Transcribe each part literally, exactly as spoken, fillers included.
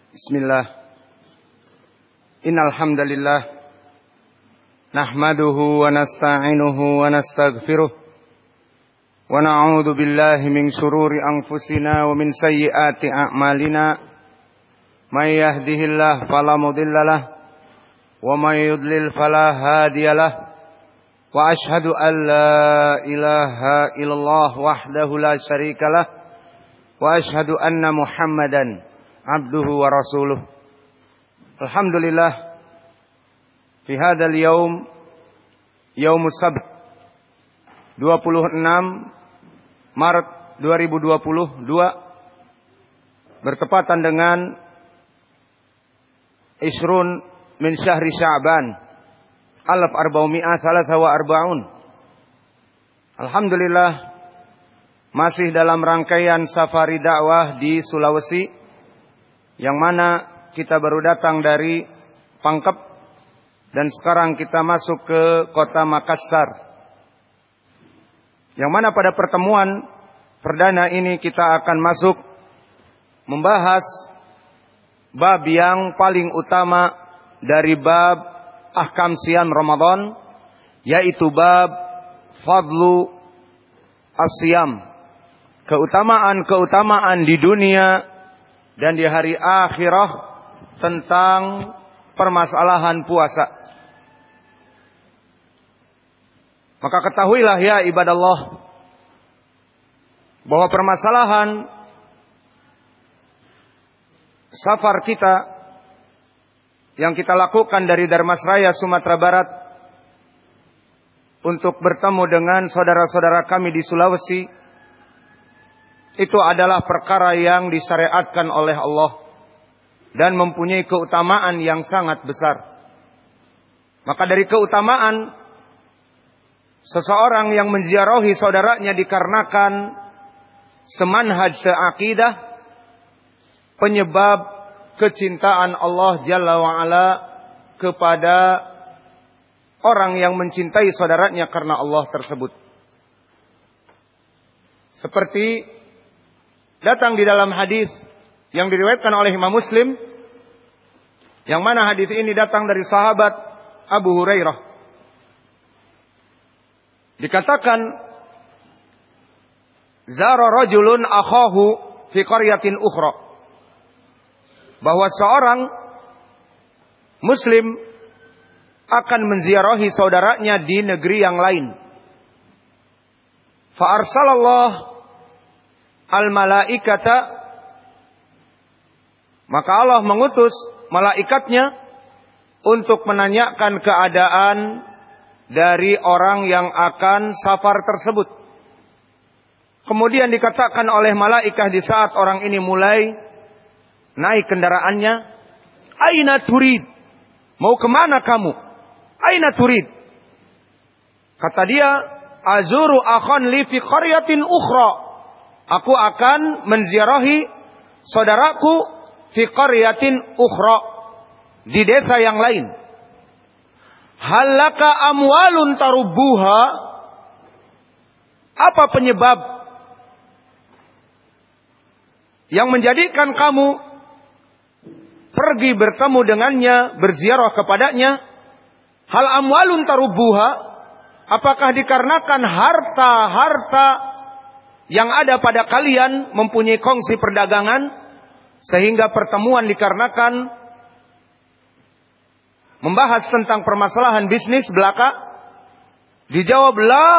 Bismillah. Innal hamdalillah nahmaduhu wa nasta'inuhu wa nastaghfiruh wa na'udzu billahi min shururi anfusina wa min sayyiati a'malina. May yahdihillahu fala mudhillalah wa may yudlil fala hadiyalah. Wa ashhadu an la ilaha illallah wahdahu la syarikalah wa ashhadu anna Muhammadan abduhu wa rasuluh. Alhamdulillah fi hadzal yaum yaumus sabt dua puluh enam Maret dua ribu dua puluh dua bertepatan dengan isrun min syahri Sya'ban alaf arba'umi'ah salasa wa arba'un. Alhamdulillah masih dalam rangkaian safari dakwah di Sulawesi, yang mana kita baru datang dari Pangkep dan sekarang kita masuk ke kota Makassar. Yang mana pada pertemuan perdana ini kita akan masuk membahas bab yang paling utama dari bab ahkam siyam Ramadan, yaitu bab fadlu as-siyam, keutamaan-keutamaan di dunia dan di hari akhirah tentang permasalahan puasa. Maka ketahuilah ya ibadallah, bahwa permasalahan safar kita yang kita lakukan dari Dharmasraya, Sumatera Barat untuk bertemu dengan saudara-saudara kami di Sulawesi, itu adalah perkara yang disyariatkan oleh Allah dan mempunyai keutamaan yang sangat besar. Maka dari keutamaan seseorang yang menziarahi saudaranya dikarenakan semanhaj seakidah, penyebab kecintaan Allah Jalla wa'ala kepada orang yang mencintai saudaranya karena Allah tersebut. Seperti datang di dalam hadis yang diriwayatkan oleh Imam Muslim, yang mana hadis ini datang dari sahabat Abu Hurairah. Dikatakan, zara rajulun akhahu fi qaryatin ukhra, bahwa seorang muslim akan menziarahi saudaranya di negeri yang lain. Fa arsalallah al-malaikata, maka Allah mengutus malaikatnya untuk menanyakan keadaan dari orang yang akan safar tersebut. Kemudian dikatakan oleh malaikat di saat orang ini mulai naik kendaraannya, aina turid, mau kemana kamu? Aina turid? Kata dia, azuru akhan li fi qaryatin ukhra, aku akan menziarahi saudaraku fi qaryatin ukhra, di desa yang lain. Halaka amwalun tarubbuha, apa penyebab yang menjadikan kamu pergi bertemu dengannya, berziarah kepadanya? Hal amwalun tarubbuha, apakah dikarenakan harta-harta yang ada pada kalian mempunyai kongsi perdagangan, sehingga pertemuan dikarenakan membahas tentang permasalahan bisnis belaka? Dijawab, la,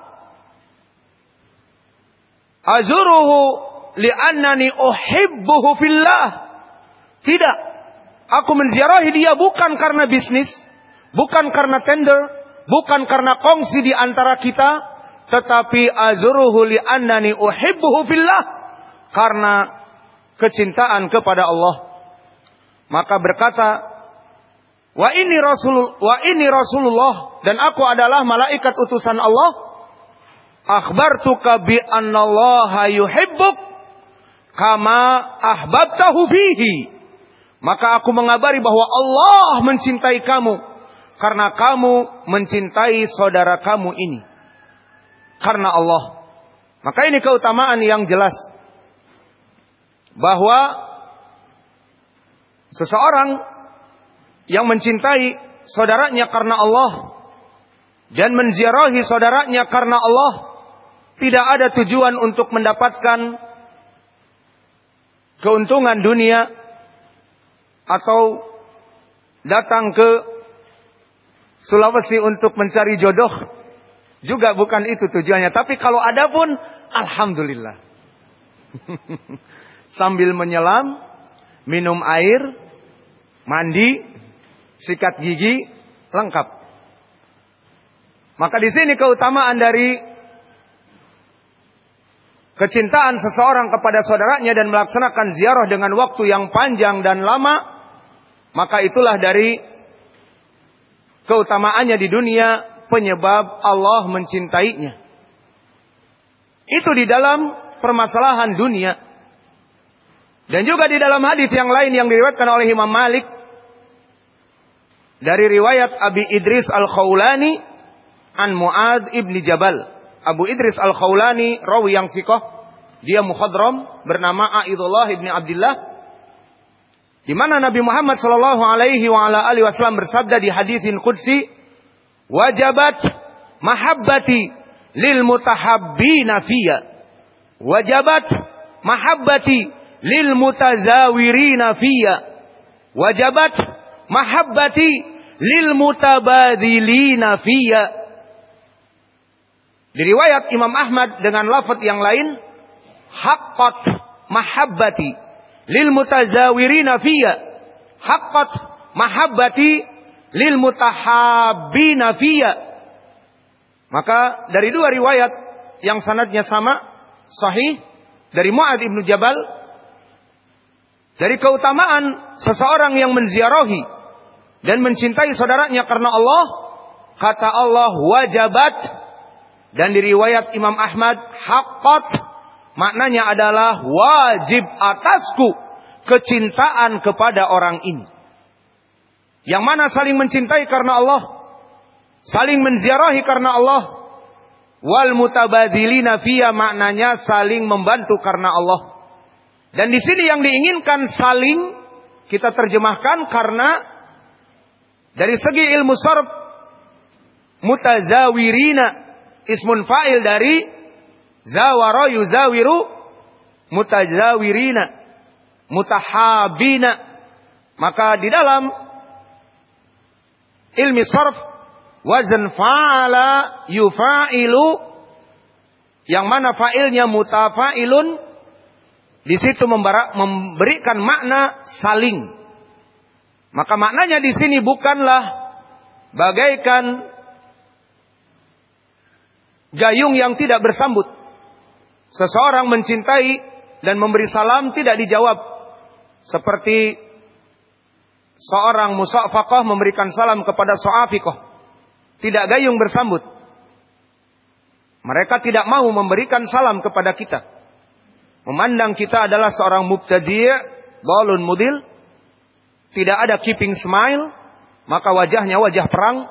azuruhu li'annani uhibbuhu fillah. Tidak, aku menziarahi dia bukan karena bisnis, bukan karena tender, bukan karena kongsi di antara kita, tetapi azuruhu li'annani uhibbuhu fillah, karena kecintaan kepada Allah. Maka berkata, wa ini rasul wa ini rasulullah, dan aku adalah malaikat utusan Allah, akhbartuka bi annallaha yuhibbuk kama ahbabtahu fihi, maka aku mengabari bahwa Allah mencintai kamu karena kamu mencintai saudara kamu ini karena Allah. Maka ini keutamaan yang jelas bahwa Seseorang yang mencintai saudaranya karena Allah dan menziarahi saudaranya karena Allah, tidak ada tujuan untuk mendapatkan keuntungan dunia atau datang ke Sulawesi untuk mencari jodoh, juga bukan itu tujuannya. Tapi kalau ada pun, alhamdulillah. Sambil menyelam, minum air, mandi, sikat gigi, lengkap. Maka di sini keutamaan dari kecintaan seseorang kepada saudaranya dan melaksanakan ziarah dengan waktu yang panjang dan lama, maka itulah dari keutamaannya di dunia, penyebab Allah mencintainya. Itu di dalam permasalahan dunia. Dan juga di dalam hadis yang lain yang diriwayatkan oleh Imam Malik dari riwayat Abi Idris Al-Khawlani an Mu'adz ibni Jabal. Abu Idris Al-Khawlani rawi yang thiqah, dia mukhadram, bernama Aidullah ibni Abdullah, di mana Nabi Muhammad sallallahu alaihi wa ala alihi wasallam bersabda di hadisin qudsi, wajabat mahabbati lil mutahabbina fiyya, wajabat mahabbati lil mutazawirina fiyya, wajabat mahabbati lil mutabadilina fiyya. Di riwayat Imam Ahmad dengan lafaz yang lain, haqqat mahabbati lil mutazawirina fiyya, haqqat mahabbati lil mutahabbina fiyya. Maka dari dua riwayat yang sanadnya sama, sahih, dari Mu'adz ibnu Jabal, dari keutamaan seseorang yang menziarahi dan mencintai saudaranya karena Allah, kata Allah wajabat, dan di riwayat Imam Ahmad haqqat, maknanya adalah wajib atasku kecintaan kepada orang ini. Yang mana saling mencintai karena Allah, saling menziarahi karena Allah. Wal mutabadzilina fiyya, maknanya saling membantu karena Allah. Dan di sini yang diinginkan saling kita terjemahkan karena dari segi ilmu sharf, mutazawirina ismun fa'il dari zawara yuzawiru, mutazawirina, mutahabina. Maka di dalam ilmi sharf, wazn fa'ala yufa'ilu, yang mana fa'ilnya mutafa'ilun, di situ memberikan makna saling. Maka maknanya di sini bukanlah bagaikan gayung yang tidak bersambut. Seseorang mencintai dan memberi salam tidak dijawab, seperti seorang musafaqah memberikan salam kepada so'afiqah, tidak gayung bersambut. Mereka tidak mau memberikan salam kepada kita. Memandang kita adalah seorang mubtadi', dhalun mudil, tidak ada keeping smile, maka wajahnya wajah perang.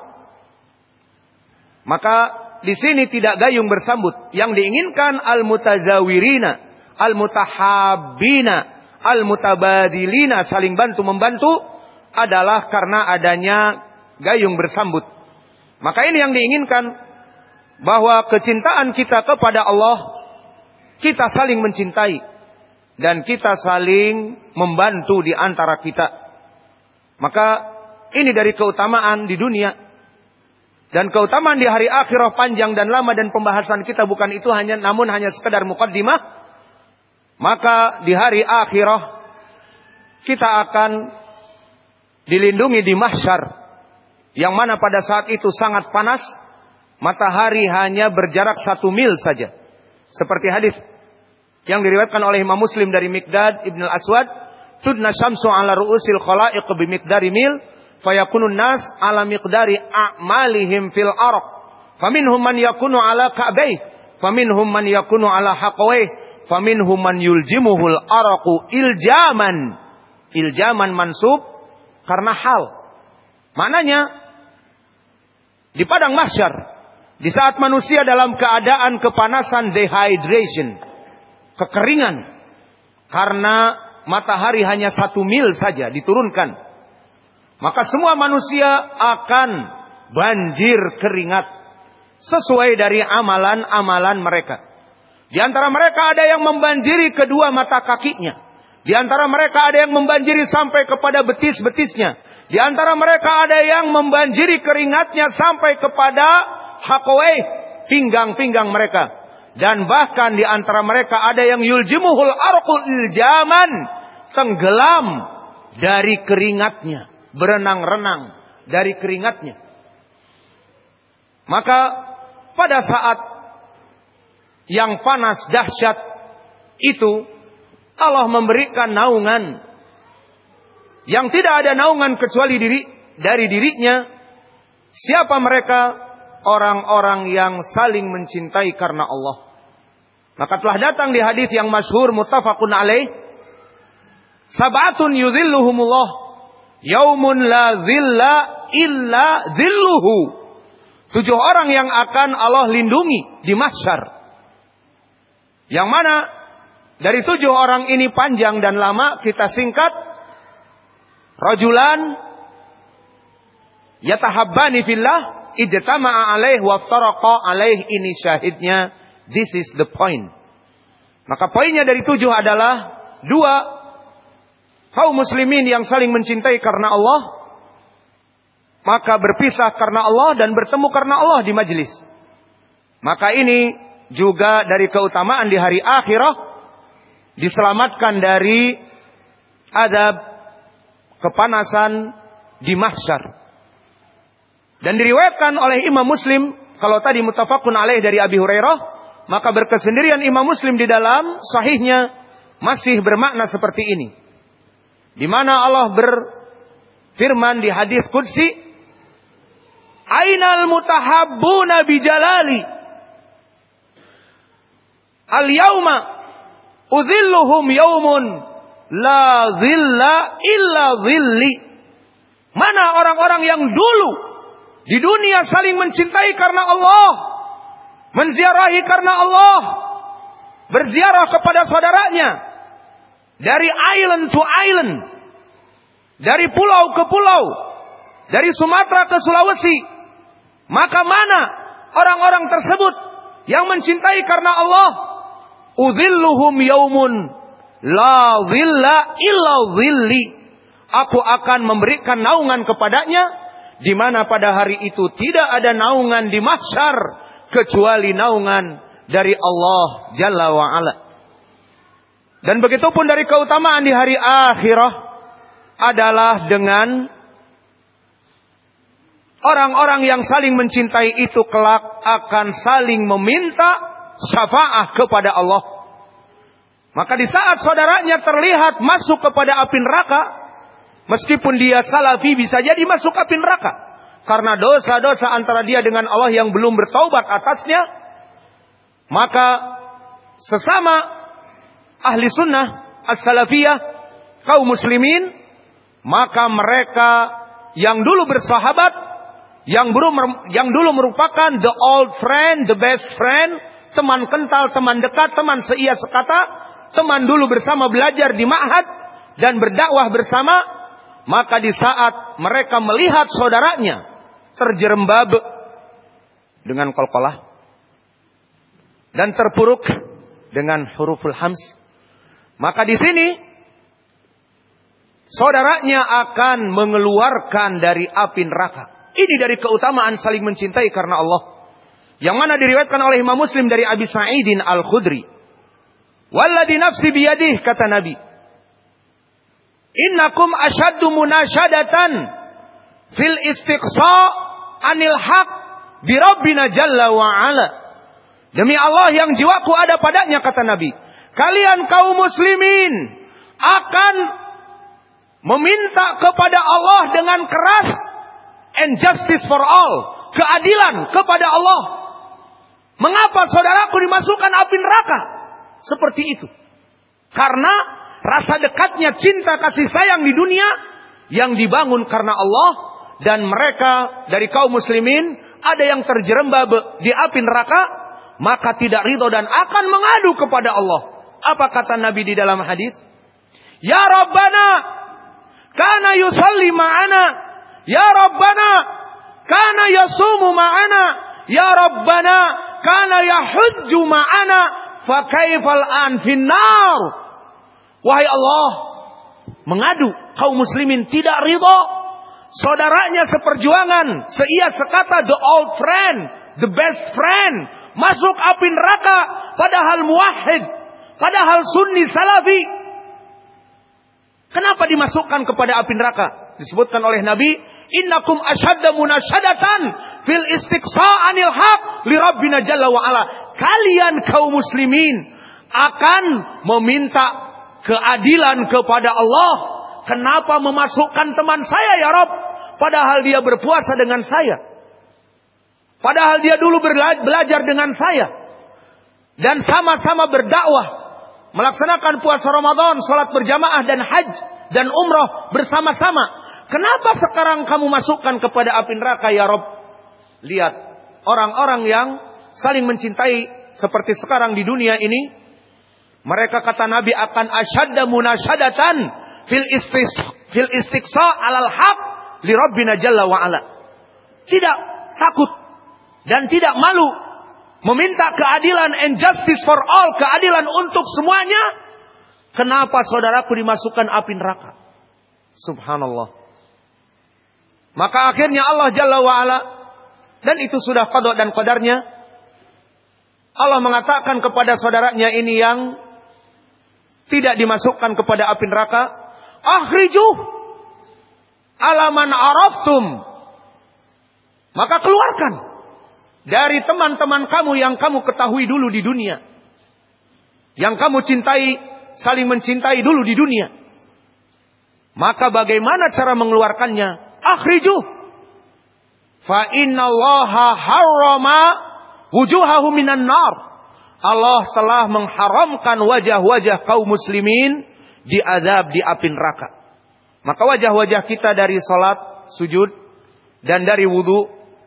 Maka di sini tidak gayung bersambut. Yang diinginkan al-mutazawirina, al-mutahabbina, al-mutabadilina, saling bantu membantu, adalah karena adanya gayung bersambut. Maka ini yang diinginkan, bahwa kecintaan kita kepada Allah, kita saling mencintai dan kita saling membantu di antara kita. Maka ini dari keutamaan di dunia. Dan keutamaan di hari akhirah panjang dan lama, dan pembahasan kita bukan itu hanya, namun hanya sekedar muqaddimah. Maka di hari akhirah kita akan dilindungi di mahsyar, yang mana pada saat itu sangat panas, matahari hanya berjarak satu mil saja. Seperti hadis yang diriwayatkan oleh Imam Muslim dari Miqdad ibn al-Aswad, tudna syamsu ala ru'usil khalaiq bi miqdari mil, fayakunun nas ala miqdari a'malihim fil arq, faminhum man yakunu ala ka'bayh, faminhum man yakunu ala haqwayh, faminhum man yuljimuhul arqu iljaman. Iljaman mansub karena hal. Maknanya di padang mahsyar, di saat manusia dalam keadaan kepanasan, dehydration, kekeringan, karena matahari hanya satu mil saja diturunkan, maka semua manusia akan banjir keringat sesuai dari amalan-amalan mereka. Di antara mereka ada yang membanjiri kedua mata kakinya. Di antara mereka ada yang membanjiri sampai kepada betis-betisnya. Di antara mereka ada yang membanjiri keringatnya sampai kepada hakoeh, pinggang-pinggang mereka. Dan bahkan di antara mereka ada yang yuljimuhul arqul iljaman, tenggelam dari keringatnya, berenang-renang dari keringatnya. Maka pada saat yang panas dahsyat itu, Allah memberikan naungan yang tidak ada naungan kecuali diri dari dirinya. Siapa mereka? Orang-orang yang saling mencintai karena Allah. Maka telah datang di hadis yang masyhur muttafaqun alaih, sab'atun yuzilluhumullah yaumun la zilla illa zilluhu. Tujuh orang yang akan Allah lindungi di mahsyar. Yang mana dari tujuh orang ini panjang dan lama, kita singkat. Rajulan yatahabbani fillah ijtama'a alaih wa ftaraqa alaih. Ini syahidnya. This is the point. Maka poinnya dari tujuh adalah dua, kaum muslimin yang saling mencintai karena Allah, maka berpisah karena Allah dan bertemu karena Allah di majelis. Maka ini juga dari keutamaan di hari akhirah, diselamatkan dari azab kepanasan di mahsyar. Dan diriwayatkan oleh Imam Muslim, kalau tadi muttafaqun alaih dari Abi Hurairah, maka berkesendirian Imam Muslim di dalam sahihnya masih bermakna seperti ini. Di mana Allah berfirman di hadis qudsi, "Ainal mutahabbuna bijalali? Al-yauma uzilluhum yaumun la zilla illa zilli." Mana orang-orang yang dulu di dunia saling mencintai karena Allah, menziarahi karena Allah, berziarah kepada saudaranya, dari island to island, dari pulau ke pulau, dari Sumatera ke Sulawesi. Maka mana orang-orang tersebut yang mencintai karena Allah? Uzilluhum yaumun la zilla illa zilli. Aku akan memberikan naungan kepadanya, di mana pada hari itu tidak ada naungan di mahsyar kecuali naungan dari Allah Jalla wa Ala. Dan begitu pun dari keutamaan di hari akhirah adalah dengan orang-orang yang saling mencintai itu kelak akan saling meminta syafaat kepada Allah. Maka di saat saudaranya terlihat masuk kepada api neraka, meskipun dia salafi, bisa jadi masuk api neraka karena dosa-dosa antara dia dengan Allah yang belum bertaubat atasnya. Maka sesama ahli sunnah as-salafiyah, kaum muslimin, maka mereka yang dulu bersahabat, yang dulu yang dulu merupakan the old friend, the best friend, teman kental, teman dekat, teman seia sekata, teman dulu bersama belajar di ma'had dan berdakwah bersama. Maka di saat mereka melihat saudaranya terjerembab dengan qalqalah dan terpuruk dengan huruful hams, maka di sini saudaranya akan mengeluarkan dari api neraka. Ini dari keutamaan saling mencintai karena Allah, yang mana diriwayatkan oleh Imam Muslim dari Abi Sa'idin Al-Khudri. Walladhi nafsi biyadih, kata Nabi, innakum asyaddu munasyadatan fil istiqsa anil haq bi rabbina jalla wa ala. Demi Allah yang jiwaku ada padanya, kata Nabi, kalian kaum muslimin akan meminta kepada Allah dengan keras, and justice for all, keadilan kepada Allah. Mengapa saudaraku dimasukkan api neraka? Seperti itu. Karena rasa dekatnya cinta kasih sayang di dunia yang dibangun karena Allah, dan mereka dari kaum muslimin ada yang terjerembab di api neraka, maka tidak ridho dan akan mengadu kepada Allah. Apa kata Nabi di dalam hadis? Ya Rabbana, kana yusalli ma'ana. Ya Rabbana, kana yasumu ma'ana. Ya Rabbana, kana yahujju ma'ana. Fa kaifal an finnar. Wahai Allah, mengadu kaum muslimin tidak ridha saudaranya seperjuangan, seia sekata, the old friend, the best friend, masuk api neraka, padahal muwahhid, padahal sunni salafi. Kenapa dimasukkan kepada api neraka? Disebutkan oleh Nabi, innakum asyadda munasyadatan fil istiqsa'anil haq li rabbina jalla wa ala. Kalian kaum muslimin akan meminta keadilan kepada Allah. Kenapa memasukkan teman saya ya Rabb? Padahal dia berpuasa dengan saya. Padahal dia dulu belajar dengan saya. Dan sama-sama berdakwah. Melaksanakan puasa Ramadan, salat berjamaah dan haji dan umrah bersama-sama. Kenapa sekarang kamu masukkan kepada api neraka ya Rabb? Lihat, orang-orang yang saling mencintai seperti sekarang di dunia ini, mereka kata Nabi akan asyadda munasyadatan fil istis fil istiqsa alal haq li rabbina jalla wa ala. Tidak takut dan tidak malu meminta keadilan and justice for all, keadilan untuk semuanya. Kenapa saudaraku dimasukkan api neraka? Subhanallah. Maka akhirnya Allah jalla wa ala, dan itu sudah qada dan qadarnya, Allah mengatakan kepada saudaranya ini yang tidak dimasukkan kepada api neraka, akhrijuh alaman araftum. Maka keluarkan dari teman-teman kamu yang kamu ketahui dulu di dunia, yang kamu cintai, saling mencintai dulu di dunia. Maka bagaimana cara mengeluarkannya? Akhrijuh. Fa innallaha harrama wujuhahu minan nar. Allah telah mengharamkan wajah-wajah kaum muslimin diazab di api neraka. Maka wajah-wajah kita dari salat, sujud, dan dari wudu,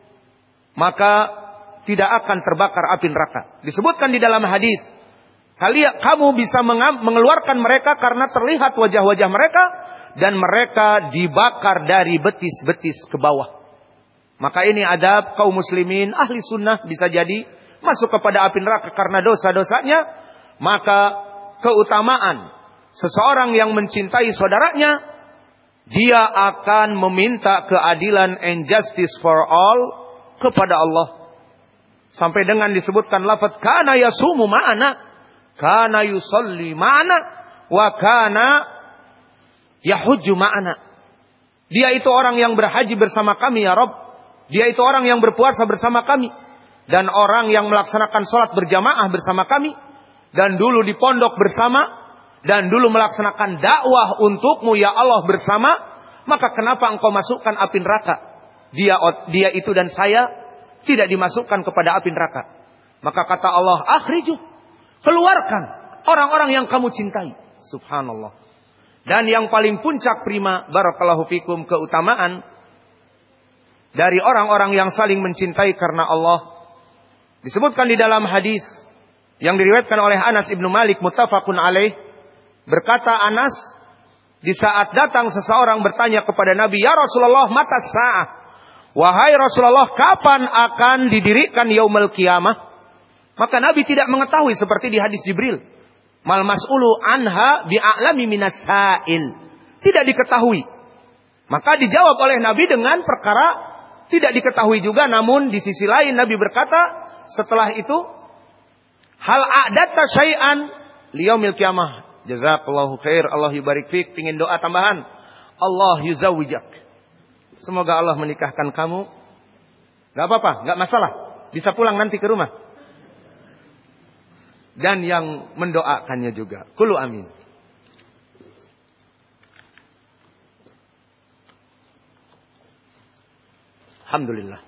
maka tidak akan terbakar api neraka. Disebutkan di dalam hadis, kalian kamu bisa mengeluarkan mereka karena terlihat wajah-wajah mereka dan mereka dibakar dari betis-betis ke bawah. Maka ini adab kaum muslimin ahli sunnah bisa jadi masuk kepada api neraka karena dosa-dosanya. Maka keutamaan seseorang yang mencintai saudaranya, dia akan meminta keadilan and justice for all kepada Allah. Sampai dengan disebutkan lafaz kana yasumu ma'ana, kana yusalli ma'ana, wa kana yahujju ma'ana. Dia itu orang yang berhaji bersama kami ya Rabb. Dia itu orang yang berpuasa bersama kami. Dan orang yang melaksanakan sholat berjamaah bersama kami. Dan dulu di pondok bersama. Dan dulu melaksanakan dakwah untukmu ya Allah bersama. Maka kenapa engkau masukkan api neraka? Dia, dia itu dan saya tidak dimasukkan kepada api neraka. Maka kata Allah, akhriju. Keluarkan orang-orang yang kamu cintai. Subhanallah. Dan yang paling puncak prima, barakallahu fikum, keutamaan dari orang-orang yang saling mencintai karena Allah. Disebutkan di dalam hadis yang diriwayatkan oleh Anas ibnu Malik muttafaqun alaih. Berkata Anas, di saat datang seseorang bertanya kepada Nabi, ya Rasulullah, mata sa'ah? Wahai Rasulullah, kapan akan didirikan yaumul qiyamah? Maka Nabi tidak mengetahui seperti di hadis Jibril. Mal mas'ulu anha bi'a'lami minas sa'il. Tidak diketahui. Maka dijawab oleh Nabi dengan perkara tidak diketahui juga, namun di sisi lain Nabi berkata setelah itu, hal a'datta syai'an liyaumil qiyamah. Jazakallahu khair, Allah yubarik fik. Pingin doa tambahan? Allah yuzawijak. Semoga Allah menikahkan kamu. Gak apa-apa, gak masalah. Bisa pulang nanti ke rumah. Dan yang mendoakannya juga. Qulu amin. Alhamdulillah.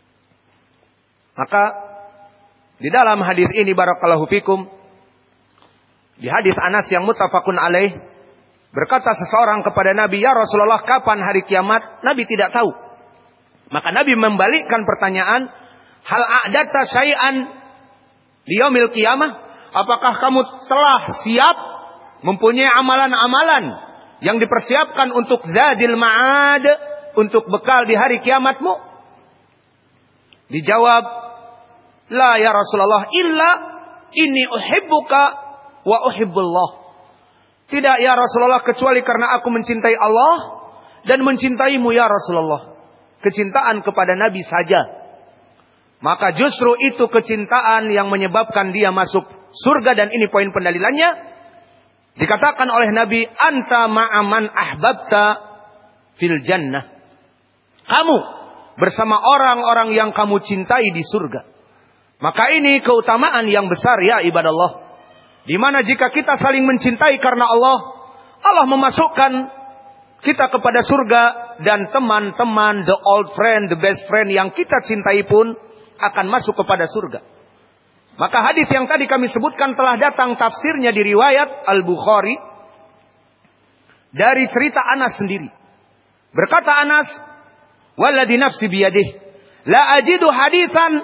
Maka di dalam hadis ini barakallahu fikum, di hadis Anas yang muttafaqun alaih, berkata seseorang kepada Nabi, ya Rasulullah, kapan hari kiamat? Nabi tidak tahu. Maka Nabi membalikkan pertanyaan, hal a'datta syai'an liyaumil qiyamah? Apakah kamu telah siap mempunyai amalan-amalan yang dipersiapkan untuk zadil ma'ad, untuk bekal di hari kiamatmu? Dijawab, la ya Rasulullah, illa inni uhibbuka wa uhibbullah. Tidak ya Rasulullah, kecuali karena aku mencintai Allah dan mencintaimu ya Rasulullah. Kecintaan kepada Nabi saja. Maka justru itu kecintaan yang menyebabkan dia masuk surga, dan ini poin pendalilannya. Dikatakan oleh Nabi, anta ma'aman ahbabta fil jannah. Kamu bersama orang-orang yang kamu cintai di surga. Maka ini keutamaan yang besar ya ibadallah. Di mana jika kita saling mencintai karena Allah, Allah memasukkan kita kepada surga, dan teman-teman, the old friend, the best friend yang kita cintai pun akan masuk kepada surga. Maka hadis yang tadi kami sebutkan telah datang tafsirnya di riwayat Al-Bukhari dari cerita Anas sendiri. Berkata Anas, "Walladzi nafsi biyadihi, la ajidu hadisan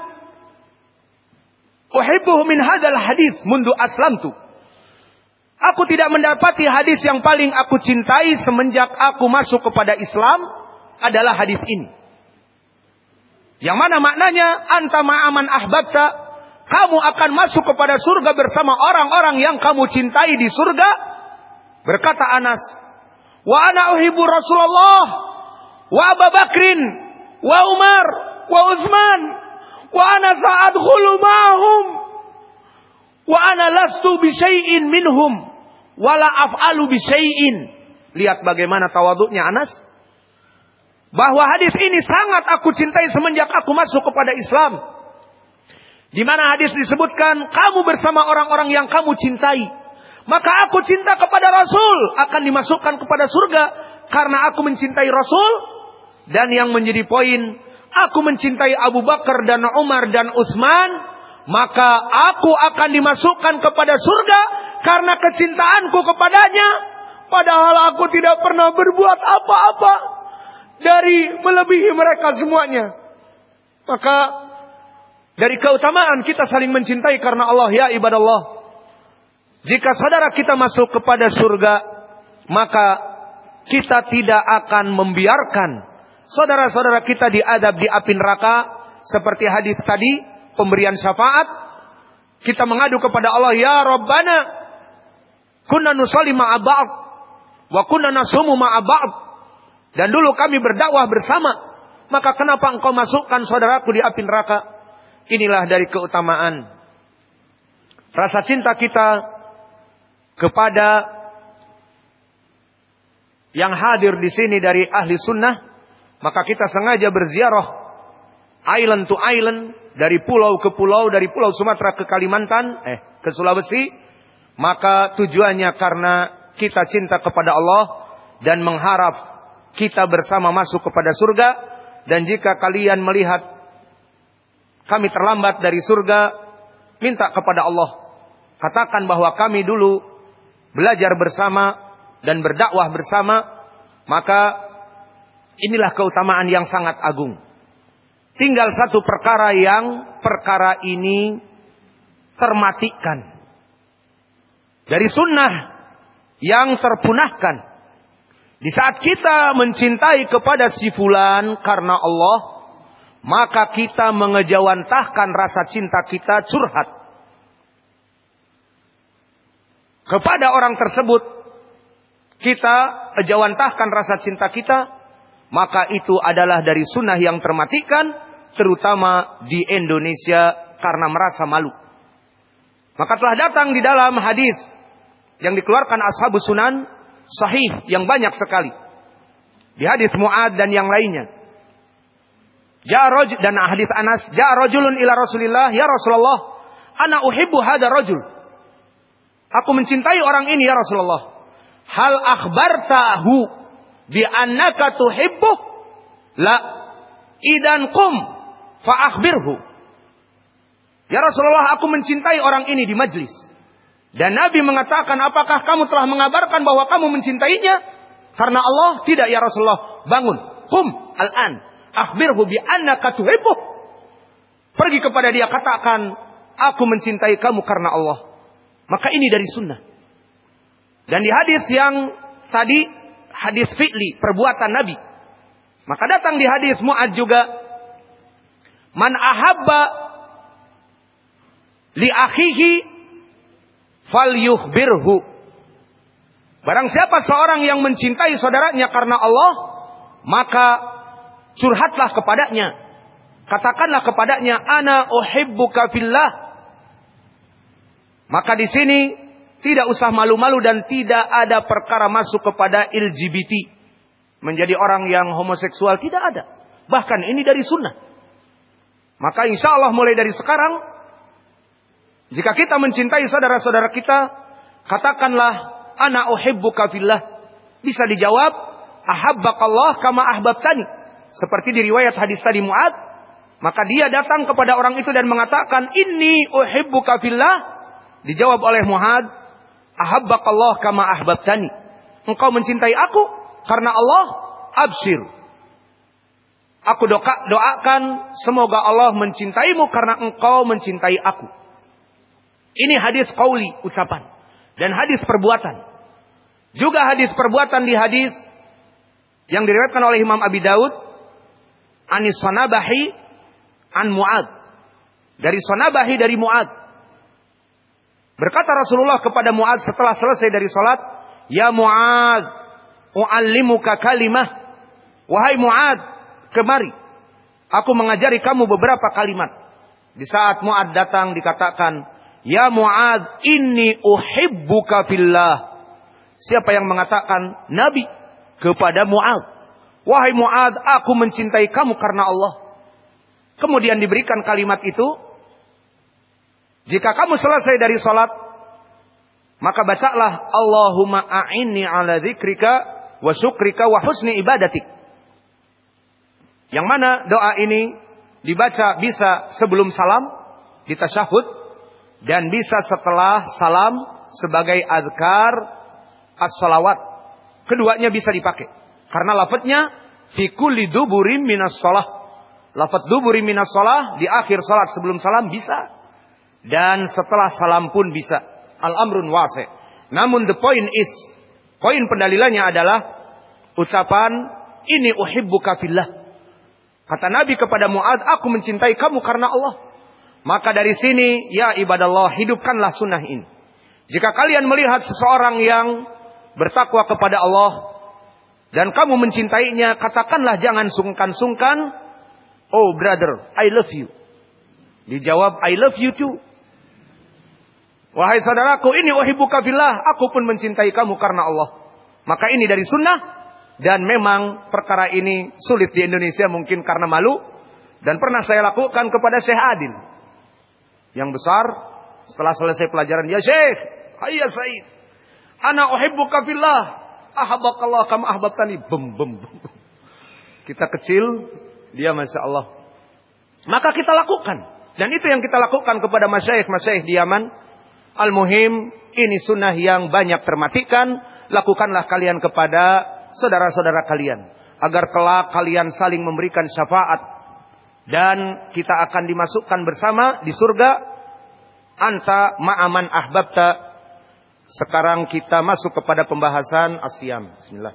uhibbuhu min hadzal hadis mundu aslamtu." Aku tidak mendapati hadis yang paling aku cintai semenjak aku masuk kepada Islam adalah hadis ini. Yang mana maknanya, anta ma'aman ahbabta, kamu akan masuk kepada surga bersama orang-orang yang kamu cintai di surga. Berkata Anas, wa ana uhibbu Rasulullah wa Abu Bakrin wa Umar wa Utsman wa ana sa'adkhulu ma'hum wa ana lastu bi syai'in minhum wala af'alu bi syai'in. Lihat bagaimana tawadhu'nya Anas. Bahwa hadis ini sangat aku cintai semenjak aku masuk kepada Islam. Di mana hadis disebutkan, kamu bersama orang-orang yang kamu cintai. Maka aku cinta kepada Rasul akan dimasukkan kepada surga karena aku mencintai Rasul. Dan yang menjadi poin, aku mencintai Abu Bakar dan Umar dan Utsman, maka aku akan dimasukkan kepada surga karena kecintaanku kepadanya. Padahal aku tidak pernah berbuat apa-apa dari melebihi mereka semuanya. Maka dari keutamaan kita saling mencintai karena Allah ya ibadallah. Jika saudara kita masuk kepada surga, maka kita tidak akan membiarkan saudara-saudara kita diadab di api neraka. Seperti hadis tadi, pemberian syafaat. Kita mengadu kepada Allah, ya Rabbana, kunna nusalli ma'a ba'd, wa kunna nasumu ma'a ba'd. Dan dulu kami berdakwah bersama, maka kenapa engkau masukkan saudaraku di api neraka? Inilah dari keutamaan rasa cinta kita kepada yang hadir di sini dari ahli sunnah. Maka kita sengaja berziarah island to island, dari pulau ke pulau, dari pulau Sumatera ke Kalimantan, eh ke Sulawesi. Maka tujuannya karena kita cinta kepada Allah dan mengharap kita bersama masuk kepada surga. Dan jika kalian melihat kami terlambat dari surga, minta kepada Allah. Katakan bahwa kami dulu belajar bersama dan berdakwah bersama. Maka inilah keutamaan yang sangat agung. Tinggal satu perkara yang perkara ini termatikan dari sunnah yang terpunahkan. Di saat kita mencintai kepada si fulan karena Allah, maka kita mengejawantahkan rasa cinta kita, curhat kepada orang tersebut. Kita ejawantahkan rasa cinta kita, maka itu adalah dari sunnah yang termatikan, terutama di Indonesia karena merasa malu. Maka telah datang di dalam hadis yang dikeluarkan Ashabus Sunan sahih yang banyak sekali. Di hadis Mu'ad dan yang lainnya. Ja'a dan hadis Anas, ja'a rajulun ila Rasulillah, ya Rasulullah, ana uhibbu hadha rajul. Aku mencintai orang ini ya Rasulullah. Hal akhbartahu bi annaka tuhibbuh? La. Idan qum fa akhbirhu. Ya Rasulullah, aku mencintai orang ini di majlis. Dan Nabi mengatakan, apakah kamu telah mengabarkan bahwa kamu mencintainya karena Allah? Tidak ya Rasulullah. Bangun, qum al-an, akhbirhu bi annaka tuhibbuh. Pergi kepada dia, katakan, aku mencintai kamu karena Allah. Maka ini dari sunnah. Dan di hadis yang tadi, hadis fi'li, perbuatan Nabi. Maka datang di hadis Mu'adz juga, man ahabba li akhihi falyukhbirhu. Barang siapa seorang yang mencintai saudaranya karena Allah, maka curhatlah kepadanya. Katakanlah kepadanya, ana uhibbuka fillah. Maka di sini tidak usah malu-malu dan tidak ada perkara masuk kepada L G B T. Menjadi orang yang homoseksual, tidak ada. Bahkan ini dari sunnah. Maka insya Allah mulai dari sekarang, jika kita mencintai saudara-saudara kita, katakanlah, ana uhibbuka fillah. Bisa dijawab, ahabbakallah kama ahbabtani. Seperti di riwayat hadis tadi Mu'adz. Maka dia datang kepada orang itu dan mengatakan, inni uhibbuka fillah. Dijawab oleh Mu'adz, ahabbakallah kama ahbabtani. Engkau mencintai aku karena Allah, absyir. Aku doa, doakan semoga Allah mencintaimu karena engkau mencintai aku. Ini hadis qauli, ucapan. Dan hadis perbuatan. Juga hadis perbuatan di hadis yang diriwayatkan oleh Imam Abi Daud, Anis Sanabahi an Mu'adz. Dari Sanabahi dari Mu'adz. Berkata Rasulullah kepada Mu'adz setelah selesai dari salat, ya Mu'adz, u'allimuka kalimah. Wahai Mu'adz, kemari, aku mengajari kamu beberapa kalimat. Di saat Mu'adz datang dikatakan, ya Mu'adz, inni uhibbuka fillah. Siapa yang mengatakan? Nabi kepada Mu'adz. Wahai Mu'adz, aku mencintai kamu karena Allah. Kemudian diberikan kalimat itu. Jika kamu selesai dari salat, maka bacalah Allahumma a'inni ala dzikrika wa syukrika wa husni ibadatik. Yang mana doa ini dibaca bisa sebelum salam di tasyahud dan bisa setelah salam sebagai azkar as-salawat. Keduanya bisa dipakai karena lafadznya fi kulli duburin minas shalah. Lafadz duburin minas shalah di akhir salat sebelum salam bisa. Dan setelah salam pun bisa. Al-amrun wasi'. Namun the point is, poin pendalilannya adalah ucapan ini uhibbuka fillah. Kata Nabi kepada Mu'adz, aku mencintai kamu karena Allah. Maka dari sini, ya ibadallah, hidupkanlah sunnah ini. Jika kalian melihat seseorang yang bertakwa kepada Allah dan kamu mencintainya, katakanlah jangan sungkan-sungkan, oh brother, I love you. Dijawab, I love you too. Wahai saudaraku, ini uhibbuka fillah, aku pun mencintai kamu karena Allah. Maka ini dari sunnah. Dan memang perkara ini sulit di Indonesia mungkin karena malu. Dan pernah saya lakukan kepada Syekh Adil. Yang besar, setelah selesai pelajaran, ya Syekh, ayya Said, ana uhibbuka fillah, ahabbakallah kama ahbabtani. Bum, bum, bum. Kita kecil, dia Masya Allah. Maka kita lakukan. Dan itu yang kita lakukan kepada masyayikh-masyayikh di Yaman. Al-muhim, ini sunnah yang banyak termatikan. Lakukanlah kalian kepada saudara-saudara kalian. Agar kelak kalian saling memberikan syafaat. Dan kita akan dimasukkan bersama di surga. Anta ma'aman ahbabta. Sekarang kita masuk kepada pembahasan as-siyam. Bismillah.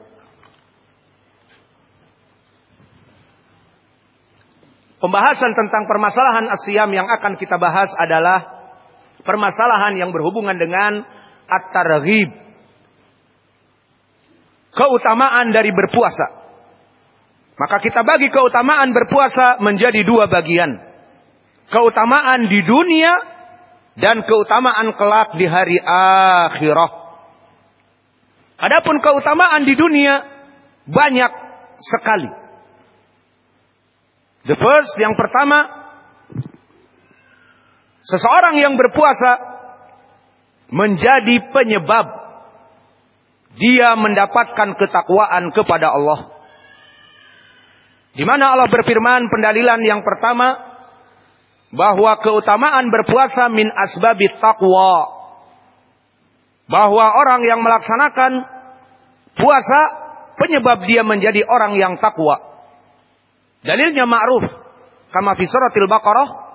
Pembahasan tentang permasalahan as-siyam yang akan kita bahas adalah permasalahan yang berhubungan dengan at-targhib. Keutamaan dari berpuasa. Maka kita bagi keutamaan berpuasa menjadi dua bagian. Keutamaan di dunia dan keutamaan kelak di hari akhirah. Adapun keutamaan di dunia banyak sekali. The first, yang pertama, seseorang yang berpuasa menjadi penyebab dia mendapatkan ketakwaan kepada Allah. Di mana Allah berfirman, pendalilan yang pertama, bahwa keutamaan berpuasa min asbabit taqwa. Bahwa orang yang melaksanakan puasa penyebab dia menjadi orang yang takwa. Dalilnya ma'ruf, kama fi suratil Baqarah.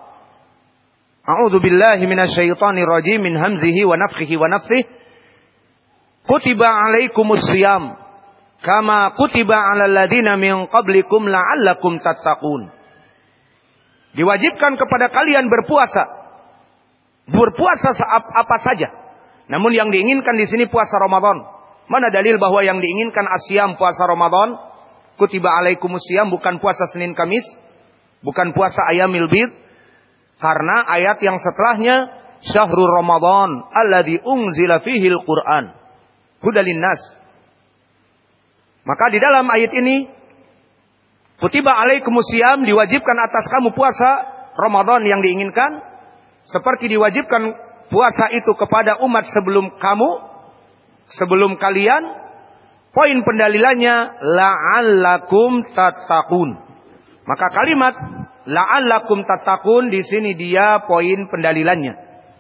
A'udzu billahi minasyaitonir rajim min hamzihi wa nafthihi wa nafthihi. kutiba alaikumus syiyam kama kutiba alal ladzina min qablikum la'allakum tattaqun. Diwajibkan kepada kalian berpuasa. Berpuasa apa saja. Namun yang diinginkan di sini puasa Ramadan. Mana dalil bahwa yang diinginkan asyam puasa Ramadan? Kutiba alaikumus syiyam bukan puasa Senin Kamis, bukan puasa Ayyamil Bid. Karena ayat yang setelahnya syahrul Ramadan alladzi unzila fihil Qur'an hudal linnas. Maka di dalam ayat ini kutiba alaikumus syiyam diwajibkan atas kamu puasa Ramadan yang diinginkan seperti diwajibkan puasa itu kepada umat sebelum kamu, sebelum kalian. Poin pendalilannya la'allakum tattaqun. Maka kalimat la'allakum tattaqun di sini dia poin pendalilannya.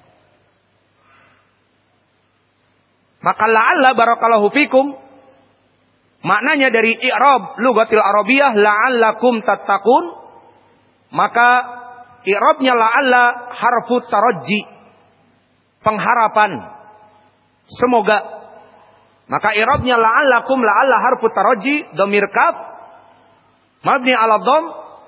Maka la'alla barakallahu fikum maknanya dari i'rab lughatil arabiyah la'allakum tattaqun, maka i'rabnya la'alla harfu tarajji, pengharapan, semoga. Maka i'rabnya la'allakum la'alla harfu tarajji dhamir kaf mabni 'ala dhamm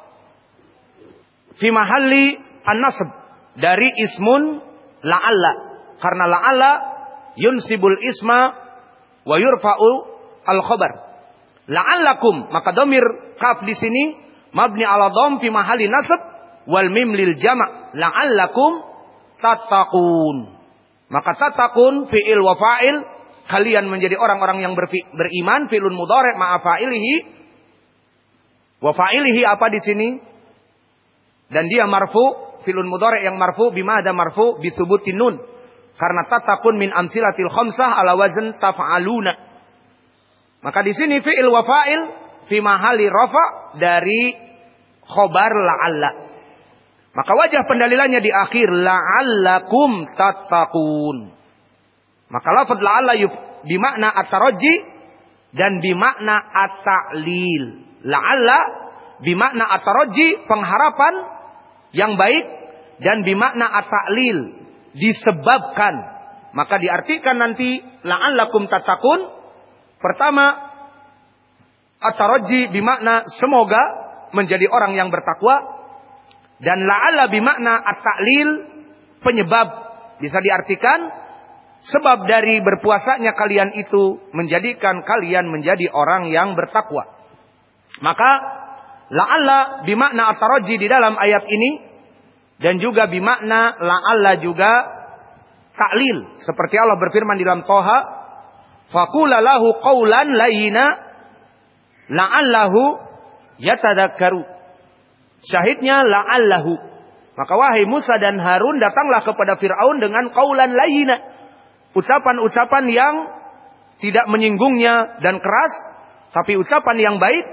fi mahalli an-nasb dari ismun la'alla, karena la'alla yunsibul isma wa yurfa'u al-khabar. La'allakum, maka dhamir kaf di sini mabni 'ala dhamm fi mahalli nasb wal mim lil jama' la'allakum tattaqun. Maka tattaqun fi'il wa fa'il, kalian menjadi orang-orang yang beriman, fi'lun mudhari' ma'a fa'ilihi. Wa fa'ilihi apa di sini? Dan dia marfu, fi'lun mudhari' yang marfu bima ada marfu bi thubutin nun. Karena tattaqun min amsilatil khamsah ala wazn taf'aluna. Maka di sini fi'il wa fa'il fi mahali rafa dari khobar la'alla. Maka wajah pendalilannya di akhir la'allakum tattaqun. Maka lafaz la'alla bimakna at-tarajji dan bimakna at-ta'lil. La'alla bimakna at-tarajji pengharapan yang baik dan bimakna at-ta'lil disebabkan. Maka diartikan nanti la'allakum tattaqun. Pertama, at-tarajji bimakna semoga menjadi orang yang bertakwa. Dan la'alla bimakna at-ta'lil penyebab. Bisa diartikan sebab dari berpuasanya kalian itu menjadikan kalian menjadi orang yang bertakwa. Maka la'alla bimakna at-tarajji di dalam ayat ini dan juga bimakna la'alla juga ta'lil. Seperti Allah berfirman di dalam Toha, faqula lahu qawlan layyina la'allahu yatadakkaru. Syahidnya la'allahu. Maka wahai Musa dan Harun, datanglah kepada Fir'aun dengan qawlan layyina, ucapan-ucapan yang tidak menyinggungnya dan keras, tapi ucapan yang baik.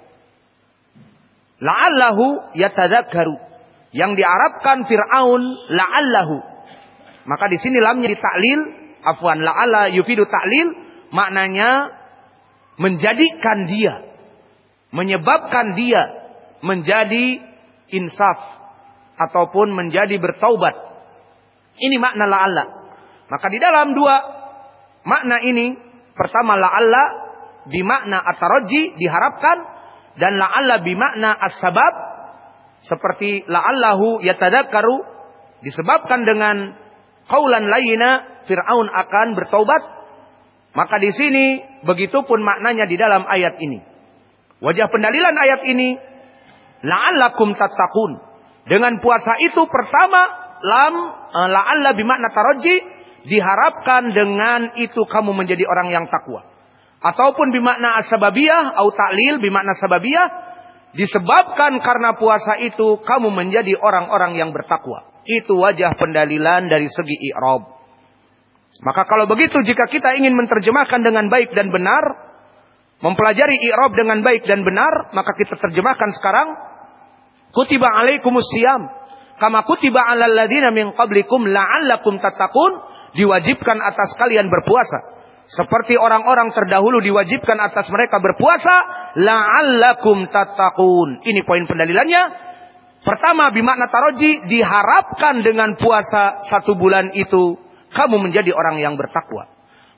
La'allahu yatadakkaru, yang diarabkan Fir'aun la'allahu. Maka di sini lamnya di ta'lil, afwan, la'alla yufidu ta'lil, maknanya menjadikan dia, menyebabkan dia menjadi insaf ataupun menjadi bertaubat. Ini makna la'alla. Maka di dalam dua makna ini, pertama la'alla bimakna at-tarajji diharapkan, dan la'alla bimakna as-sabab, seperti la'allahu yatadakkaru disebabkan dengan qaulan layyina Fir'aun akan bertaubat. Maka di sini begitupun maknanya di dalam ayat ini. Wajah pendalilan ayat ini la'allakum tattaqun. Dengan puasa itu pertama lam la'alla bimakna tarajji diharapkan dengan itu kamu menjadi orang yang takwa. Ataupun bimakna as-sababiyah atau ta'lil bimakna sababiyah disebabkan karena puasa itu kamu menjadi orang-orang yang bertakwa. Itu wajah pendalilan dari segi i'rab. Maka kalau begitu, jika kita ingin menerjemahkan dengan baik dan benar, mempelajari i'rab dengan baik dan benar, maka kita terjemahkan sekarang kutiba alaikumus syiyam kama kutiba alal ladzina min qablikum la'allakum tattaqun, diwajibkan atas kalian berpuasa seperti orang-orang terdahulu diwajibkan atas mereka berpuasa, la'allakum tattaqun. Ini poin pendalilannya. Pertama bimakna tarajji, diharapkan dengan puasa satu bulan itu kamu menjadi orang yang bertakwa.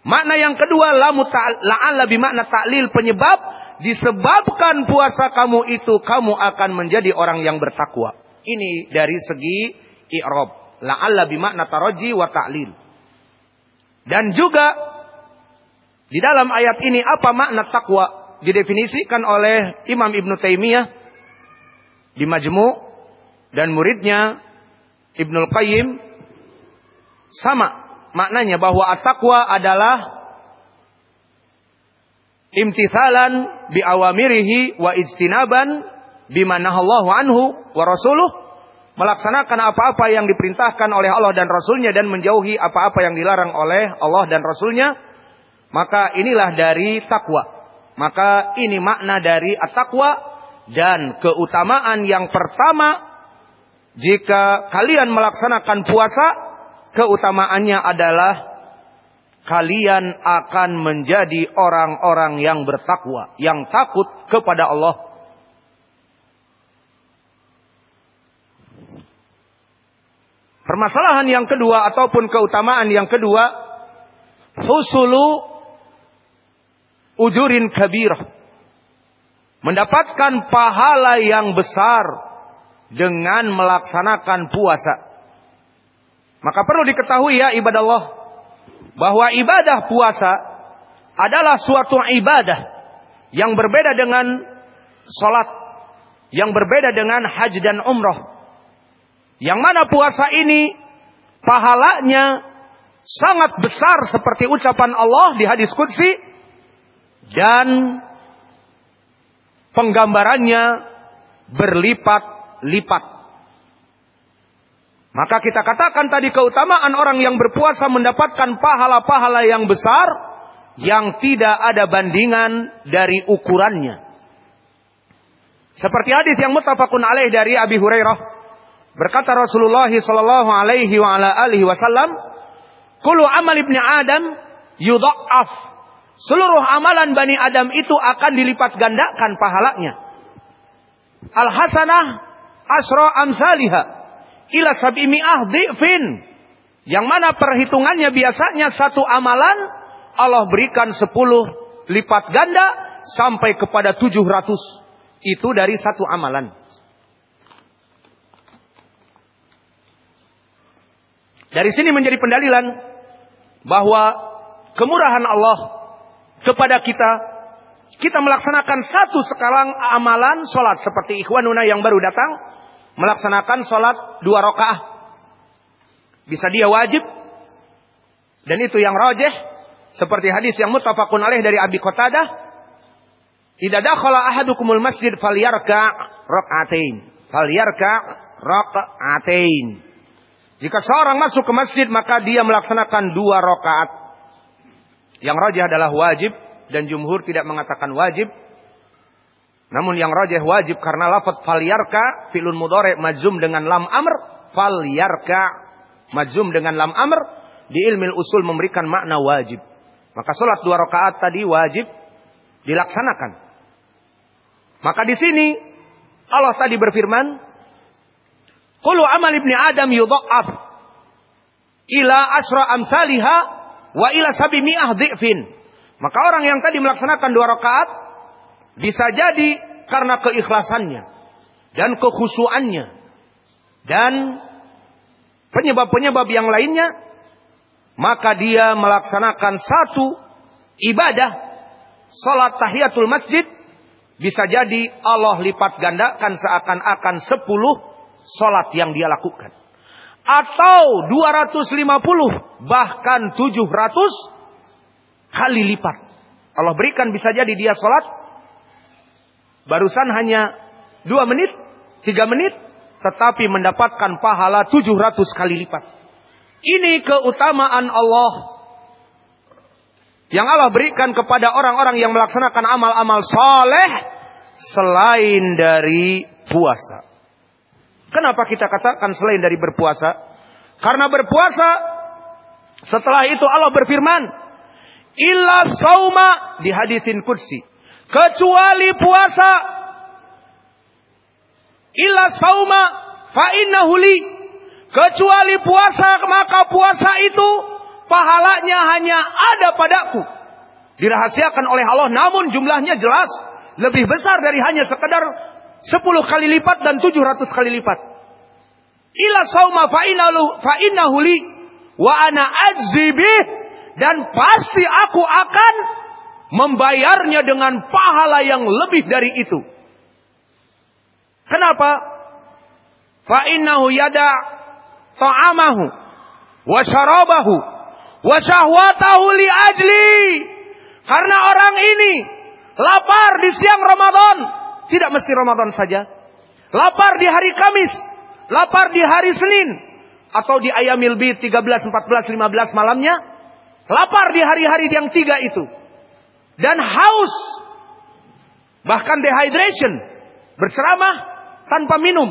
Makna yang kedua, lamu la'alla bimakna ta'lil, penyebab, disebabkan puasa kamu itu kamu akan menjadi orang yang bertakwa. Ini dari segi i'rab. La'alla bimakna taraji wa ta'lil. Dan juga di dalam ayat ini apa makna takwa didefinisikan oleh Imam Ibnu Taimiyah di Majmu' dan muridnya Ibnul Qayyim sama maknanya, bahwa at-taqwa adalah imtithalan bi awamirihi wa ijtinaban bima nahallahu anhu wa rasuluh, melaksanakan apa-apa yang diperintahkan oleh Allah dan Rasulnya dan menjauhi apa-apa yang dilarang oleh Allah dan Rasulnya. Maka inilah dari takwa. Maka ini makna dari at-taqwa. Dan keutamaan yang pertama, jika kalian melaksanakan puasa, keutamaannya adalah kalian akan menjadi orang-orang yang bertakwa, yang takut kepada Allah. Permasalahan yang kedua ataupun keutamaan yang kedua, husulu ujurin kabirah, mendapatkan pahala yang besar dengan melaksanakan puasa. Maka perlu diketahui ya ibadah Allah, bahwa ibadah puasa adalah suatu ibadah yang berbeda dengan salat, yang berbeda dengan haji dan umrah. Yang mana puasa ini pahalanya sangat besar seperti ucapan Allah di hadis qudsi, dan penggambarannya berlipat-lipat. Maka kita katakan tadi keutamaan orang yang berpuasa mendapatkan pahala-pahala yang besar yang tidak ada bandingan dari ukurannya. Seperti hadis yang muttafaqun alaih dari Abi Hurairah, berkata Rasulullah sallallahu alaihi wa ala alihi wasallam, "Kullu amal ibni Adam yudha'af." Seluruh amalan Bani Adam itu akan dilipat gandakan pahalanya. Al-hasanah asra amsalihha ila sab'imi'ah dhi'fin. Yang mana perhitungannya biasanya satu amalan Allah berikan sepuluh lipat ganda sampai kepada tujuh ratus. Itu dari satu amalan. Dari sini menjadi pendalilan bahwa kemurahan Allah kepada kita, kita melaksanakan satu sekarang amalan solat seperti ikhwanuna yang baru datang melaksanakan solat dua rakaah. Bisa dia wajib, dan itu yang rajih seperti hadis yang muttafaqun alaih dari Abi Qatadah, "Idza dakhala ahadukumul masjid falyarka rak'atain." Falyarka rak'atain. Jika seorang masuk ke masjid maka dia melaksanakan dua rakaat. Yang rajih adalah wajib, dan jumhur tidak mengatakan wajib. Namun yang rajih wajib karena lafaz falyarka fi'lun mudhari' majzum dengan lam amr. Falyarka majzum dengan lam amr di ilmu usul memberikan makna wajib. Maka salat dua rakaat tadi wajib dilaksanakan. Maka di sini Allah tadi berfirman, "Qulu amal ibni Adam yudha'af ila asra amsalihha wa ila sab'imi'ah dhi'fin." Maka orang yang tadi melaksanakan dua rakaat bisa jadi karena keikhlasannya dan kekhusyuannya dan penyebab-penyebab yang lainnya, maka dia melaksanakan satu ibadah salat tahiyatul masjid, bisa jadi Allah lipat gandakan seakan-akan sepuluh salat yang dia lakukan. Atau dua ratus lima puluh bahkan tujuh ratus kali lipat. Allah berikan bisa jadi dia sholat barusan hanya dua menit, tiga menit, tetapi mendapatkan pahala tujuh ratus kali lipat. Ini keutamaan Allah yang Allah berikan kepada orang-orang yang melaksanakan amal-amal soleh selain dari puasa. Kenapa kita katakan selain dari berpuasa? Karena berpuasa, setelah itu Allah berfirman, "Illa sauma," di hadisin qudsi, kecuali puasa. "Illa sauma fa innahu li," kecuali puasa, maka puasa itu pahalanya hanya ada padaku. Dirahasiakan oleh Allah, namun jumlahnya jelas lebih besar dari hanya sekedar sepuluh kali lipat dan tujuh ratus kali lipat. Ila sauma fa innahu li wa ana ajzibih, dan pasti aku akan membayarnya dengan pahala yang lebih dari itu. Kenapa? Fa innahu yada ta'amahu wa syarabahu wa syahwatahu li ajli. Karena orang ini lapar di siang Ramadan, tidak mesti Ramadan saja. Lapar di hari Kamis, lapar di hari Senin, atau di Ayamil Bid tiga belas, empat belas, lima belas malamnya. Lapar di hari-hari yang tiga itu. Dan haus, bahkan dehydration, berceramah tanpa minum.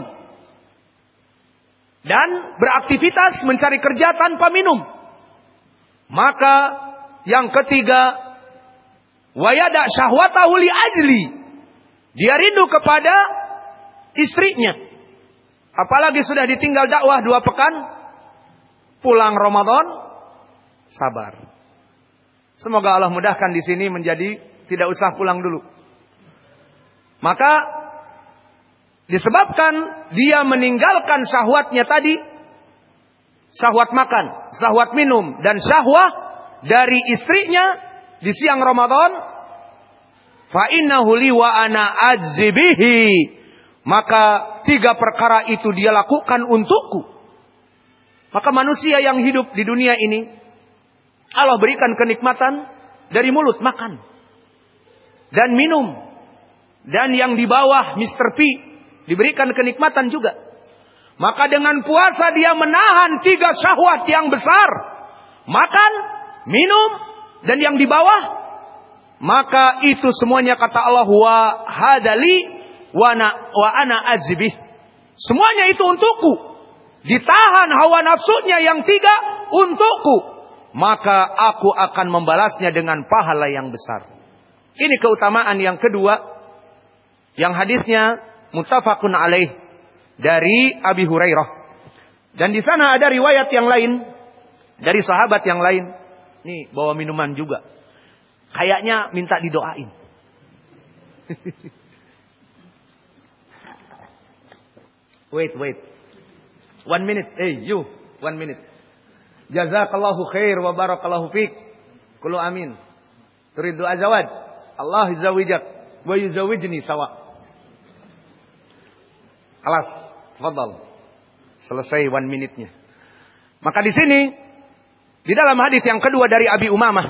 Dan beraktivitas mencari kerja tanpa minum. Maka yang ketiga, wayada syahwatahu li ajli. Dia rindu kepada istrinya. Apalagi sudah ditinggal dakwah dua pekan. Pulang Ramadan, sabar. Semoga Allah mudahkan di sini menjadi tidak usah pulang dulu. Maka disebabkan dia meninggalkan syahwatnya tadi, syahwat makan, syahwat minum, dan syahwat dari istrinya di siang Ramadan, fa innahu li wa ana ajzibihi, maka tiga perkara itu dia lakukan untukku. Maka manusia yang hidup di dunia ini, Allah berikan kenikmatan dari mulut makan dan minum, dan yang di bawah mister P diberikan kenikmatan juga. Maka dengan puasa dia menahan tiga syahwat yang besar, makan, minum, dan yang di bawah. Maka itu semuanya kata Allah, wa hadali wa ana ajzibih. Semuanya itu untukku. Ditahan hawa nafsunya yang tiga untukku. Maka aku akan membalasnya dengan pahala yang besar. Ini keutamaan yang kedua, yang hadisnya muttafaqun alaih dari Abi Hurairah. Dan di sana ada riwayat yang lain dari sahabat yang lain. Nih bawa minuman juga. Kayaknya minta didoain. Wait, wait. One minute. Hey, you. One minute. Jazakallahu khair wa barakallahu fiqh. Kulu amin. Turidu azawad. Allah izawijak. Wa yuzawijni sawa. Alas. Fadal. Selesai one minute-nya. Maka di sini, di dalam hadis yang kedua dari Abi Umamah.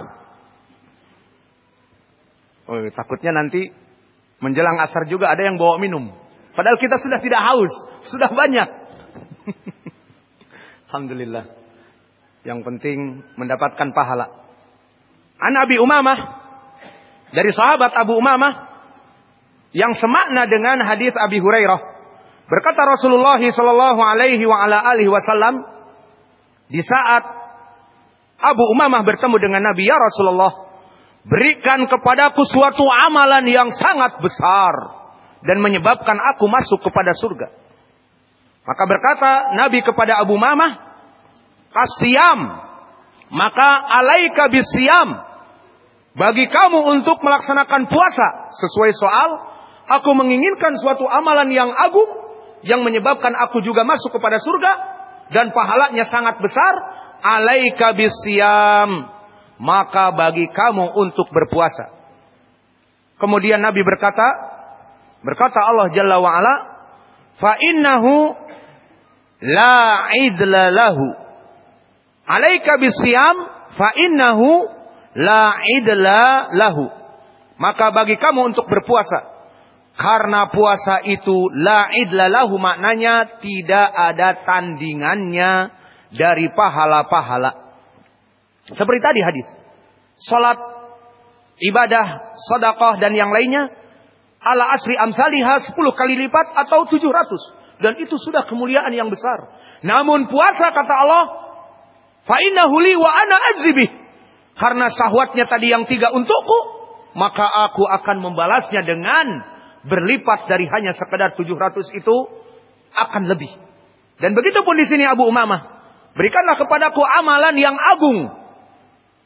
Oh, takutnya nanti menjelang asar juga ada yang bawa minum. Padahal kita sudah tidak haus. Sudah banyak. Alhamdulillah. Yang penting mendapatkan pahala. An Abi Umamah. Dari sahabat Abu Umamah. Yang semakna dengan hadis Abi Hurairah. Berkata Rasulullah sallallahu alaihi wa ala alihi wasallam. Di saat Abu Umamah bertemu dengan Nabi, ya Rasulullah, berikan kepadaku suatu amalan yang sangat besar dan menyebabkan aku masuk kepada surga. Maka berkata Nabi kepada Abu Umamah, as-siyam, maka alaika bis-siyam, bagi kamu untuk melaksanakan puasa. Sesuai soal, aku menginginkan suatu amalan yang agung yang menyebabkan aku juga masuk kepada surga dan pahalanya sangat besar. Alaika bisyam, maka bagi kamu untuk berpuasa. Kemudian Nabi berkata, berkata Allah Jalla wa Ala, fa innahu la idla lahu. Alaika bisyam, fa innahu la idla lahu. Maka bagi kamu untuk berpuasa. Karena puasa itu la idla lahu, maknanya tidak ada tandingannya dari pahala-pahala. Seperti tadi hadis. Salat, ibadah, sedekah dan yang lainnya ala asri amsalihha sepuluh kali lipat atau tujuh ratus. Dan itu sudah kemuliaan yang besar. Namun puasa kata Allah, fa innahu li wa ana ajzibih. Karena syahwatnya tadi yang tiga untukku, maka aku akan membalasnya dengan berlipat dari hanya sekedar tujuh ratus itu akan lebih. Dan begitu pun di sini Abu Umamah, berikanlah kepadaku amalan yang agung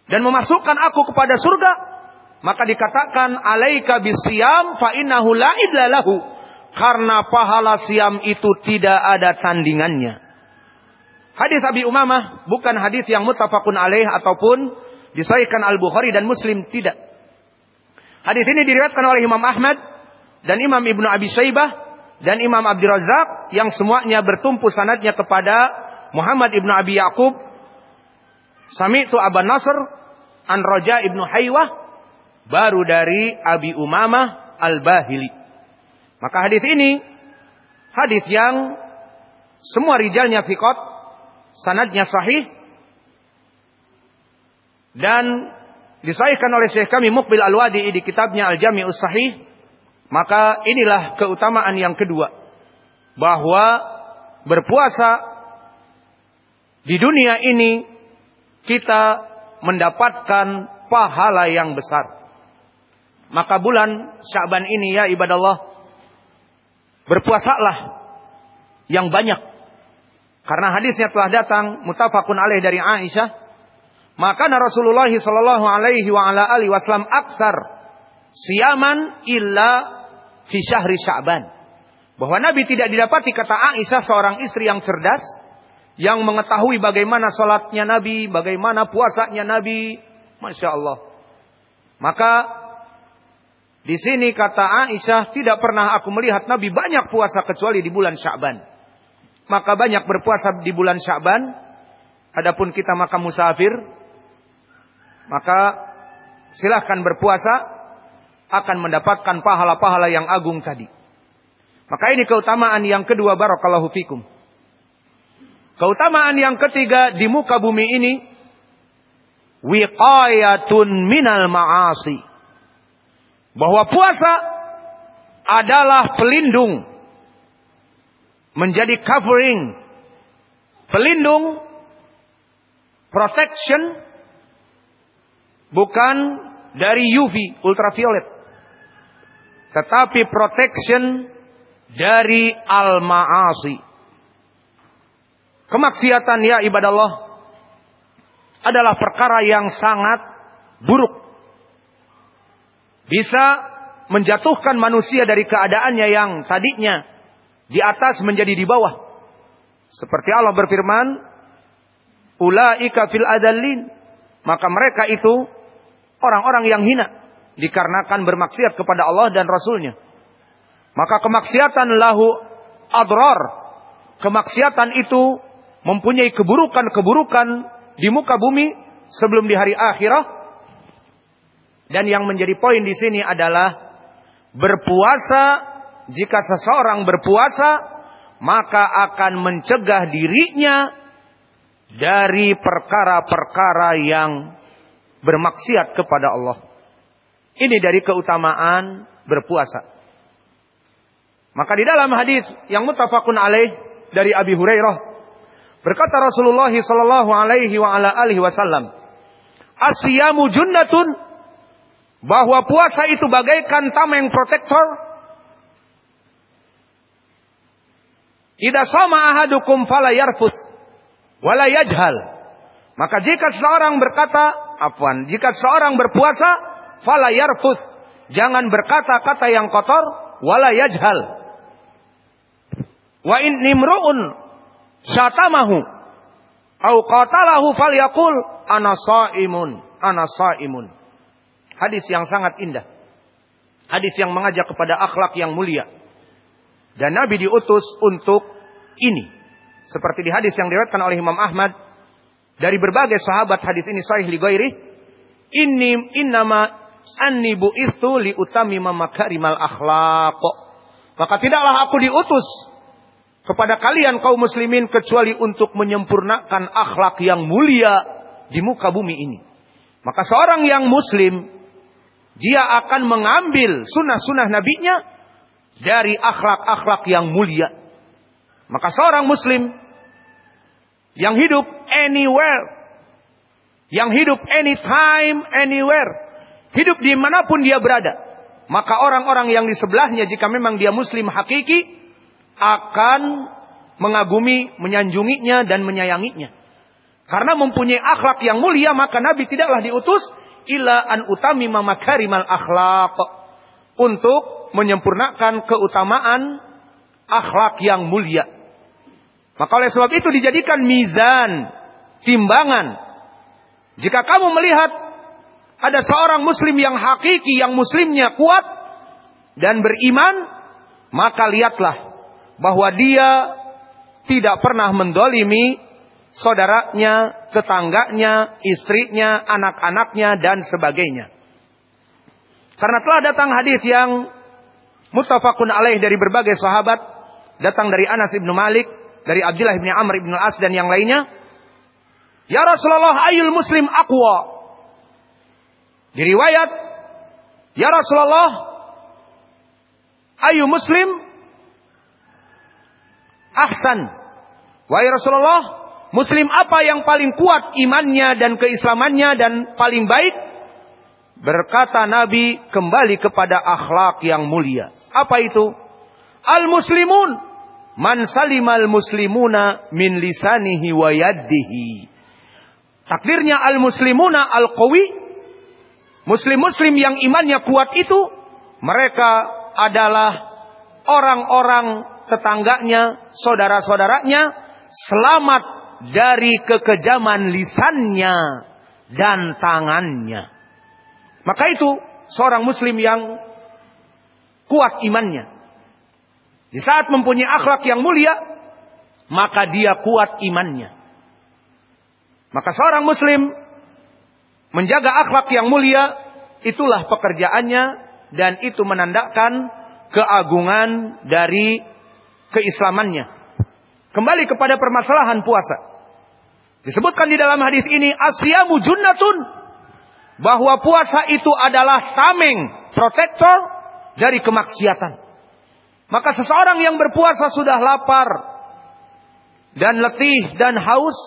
dan memasukkan aku kepada surga, maka dikatakan alaika bisiyam fa innahu la idla lahu, karena pahala siam itu tidak ada tandingannya. Hadis Abi Umamah bukan hadis yang muttafaqun alaih ataupun disahihkan Al-Bukhari dan Muslim, tidak. Hadis ini diriwayatkan oleh Imam Ahmad dan Imam Ibnu Abi Syaibah dan Imam Abdul Razak, yang semuanya bertumpu sanadnya kepada Muhammad Ibnu Abi Yaqub. Sami'tu Aban Nasr an Raja Ibnu Haywah, baru dari Abi Umamah Al-Bahili. Maka hadis ini hadis yang semua rijalnya thiqat, sanadnya sahih, dan disahihkan oleh Syekh kami Muqbil Al-Wadi'i di kitabnya Al-Jami'us Sahih. Maka inilah keutamaan yang kedua, bahwa berpuasa di dunia ini kita mendapatkan pahala yang besar. Maka bulan Sya'ban ini ya ibadallah, berpuasalah yang banyak. Karena hadisnya telah datang muttafaqun alaih dari Aisyah, maka Rasulullah sallallahu alaihi wa ala alihi wasallam aksar siyaman illa fi syahri Sya'ban. Bahwa Nabi tidak didapati, kata Aisyah, seorang istri yang cerdas, yang mengetahui bagaimana salatnya Nabi, bagaimana puasanya Nabi, Masya Allah. Maka di sini kata Aisyah, tidak pernah aku melihat Nabi banyak puasa kecuali di bulan Sya'ban. Maka banyak berpuasa di bulan Sya'ban. Adapun kita maka musafir, maka silahkan berpuasa, akan mendapatkan pahala-pahala yang agung tadi. Maka ini keutamaan yang kedua, barakallahu fikum. Keutamaan yang ketiga di muka bumi ini, wiqayatun minal ma'asi. Bahwa puasa adalah pelindung, menjadi covering, pelindung, protection, bukan dari U V, ultraviolet, tetapi protection dari al-ma'asi. Kemaksiatan ya ibadallah adalah perkara yang sangat buruk. Bisa menjatuhkan manusia dari keadaannya yang tadinya di atas menjadi di bawah. Seperti Allah berfirman, ulaika fil adallin, maka mereka itu orang-orang yang hina dikarenakan bermaksiat kepada Allah dan Rasulnya. Maka kemaksiatan lahu adrar, kemaksiatan itu mempunyai keburukan-keburukan di muka bumi sebelum di hari akhirah. Dan yang menjadi poin di sini adalah berpuasa, jika seseorang berpuasa, maka akan mencegah dirinya dari perkara-perkara yang bermaksiat kepada Allah. Ini dari keutamaan berpuasa. Maka di dalam hadis yang muttafaqun alaih dari Abi Hurairah, berkata Rasulullah sallallahu alaihi wa ala alihi wasallam, "As-siyamu junnatun," bahwa puasa itu bagaikan tameng protektor. "Idza sama ahadukum fala yarfus wala yajhal." Maka jika seorang berkata, afwan, jika seorang berpuasa, fala yarfus, jangan berkata-kata yang kotor, wala yajhal. Wa in nimru'un syatamahu au qatalahu falyaqul ana shaimun, ana shaimun. Hadis yang sangat indah. Hadis yang mengajak kepada akhlak yang mulia. Dan Nabi diutus untuk ini. Seperti di hadis yang diriwayatkan oleh Imam Ahmad dari berbagai sahabat, hadis ini sahih li ghairi, inni innama anni bu'itsu li utammima makarimal akhlaq. Maka tidaklah aku diutus kepada kalian kaum muslimin kecuali untuk menyempurnakan akhlak yang mulia di muka bumi ini. Maka seorang yang muslim, dia akan mengambil sunnah-sunnah nabinya dari akhlak-akhlak yang mulia. Maka seorang muslim yang hidup anywhere, yang hidup anytime, anywhere, hidup dimanapun dia berada, maka orang-orang yang di sebelahnya, jika memang dia muslim hakiki, akan mengagumi, menyanjunginya dan menyayanginya. Karena mempunyai akhlak yang mulia, maka Nabi tidaklah diutus illa an utamima makarimal akhlaq, untuk menyempurnakan keutamaan akhlak yang mulia. Maka oleh sebab itu dijadikan mizan, timbangan. Jika kamu melihat ada seorang muslim yang hakiki, yang muslimnya kuat dan beriman, maka lihatlah bahwa dia tidak pernah mendolimi saudaranya, tetangganya, istrinya, anak-anaknya, dan sebagainya. Karena telah datang hadis yang muttafaqun alaih dari berbagai sahabat, datang dari Anas ibnu Malik, dari Abdullah bin Amr ibn Al-As dan yang lainnya. Ya Rasulullah, ayul muslim aqwa. Di riwayat, ya Rasulullah, ayu muslim ahsan. Wahai Rasulullah, muslim apa yang paling kuat imannya dan keislamannya dan paling baik? Berkata Nabi, kembali kepada akhlak yang mulia. Apa itu? Al-muslimun man salimal muslimuna min lisanihi wa yadihi. Takdirnya al-muslimuna al-qawi, muslim-muslim yang imannya kuat itu, mereka adalah orang-orang tetangganya, saudara-saudaranya, selamat dari kekejaman lisannya dan tangannya. Maka itu seorang muslim yang kuat imannya. Di saat mempunyai akhlak yang mulia, maka dia kuat imannya. Maka seorang muslim menjaga akhlak yang mulia, itulah pekerjaannya, dan itu menandakan keagungan dari keislamannya. Kembali kepada permasalahan puasa. Disebutkan di dalam hadis ini, asyamu junnatun, bahwa puasa itu adalah tameng, protektor dari kemaksiatan. Maka seseorang yang berpuasa sudah lapar dan letih dan haus,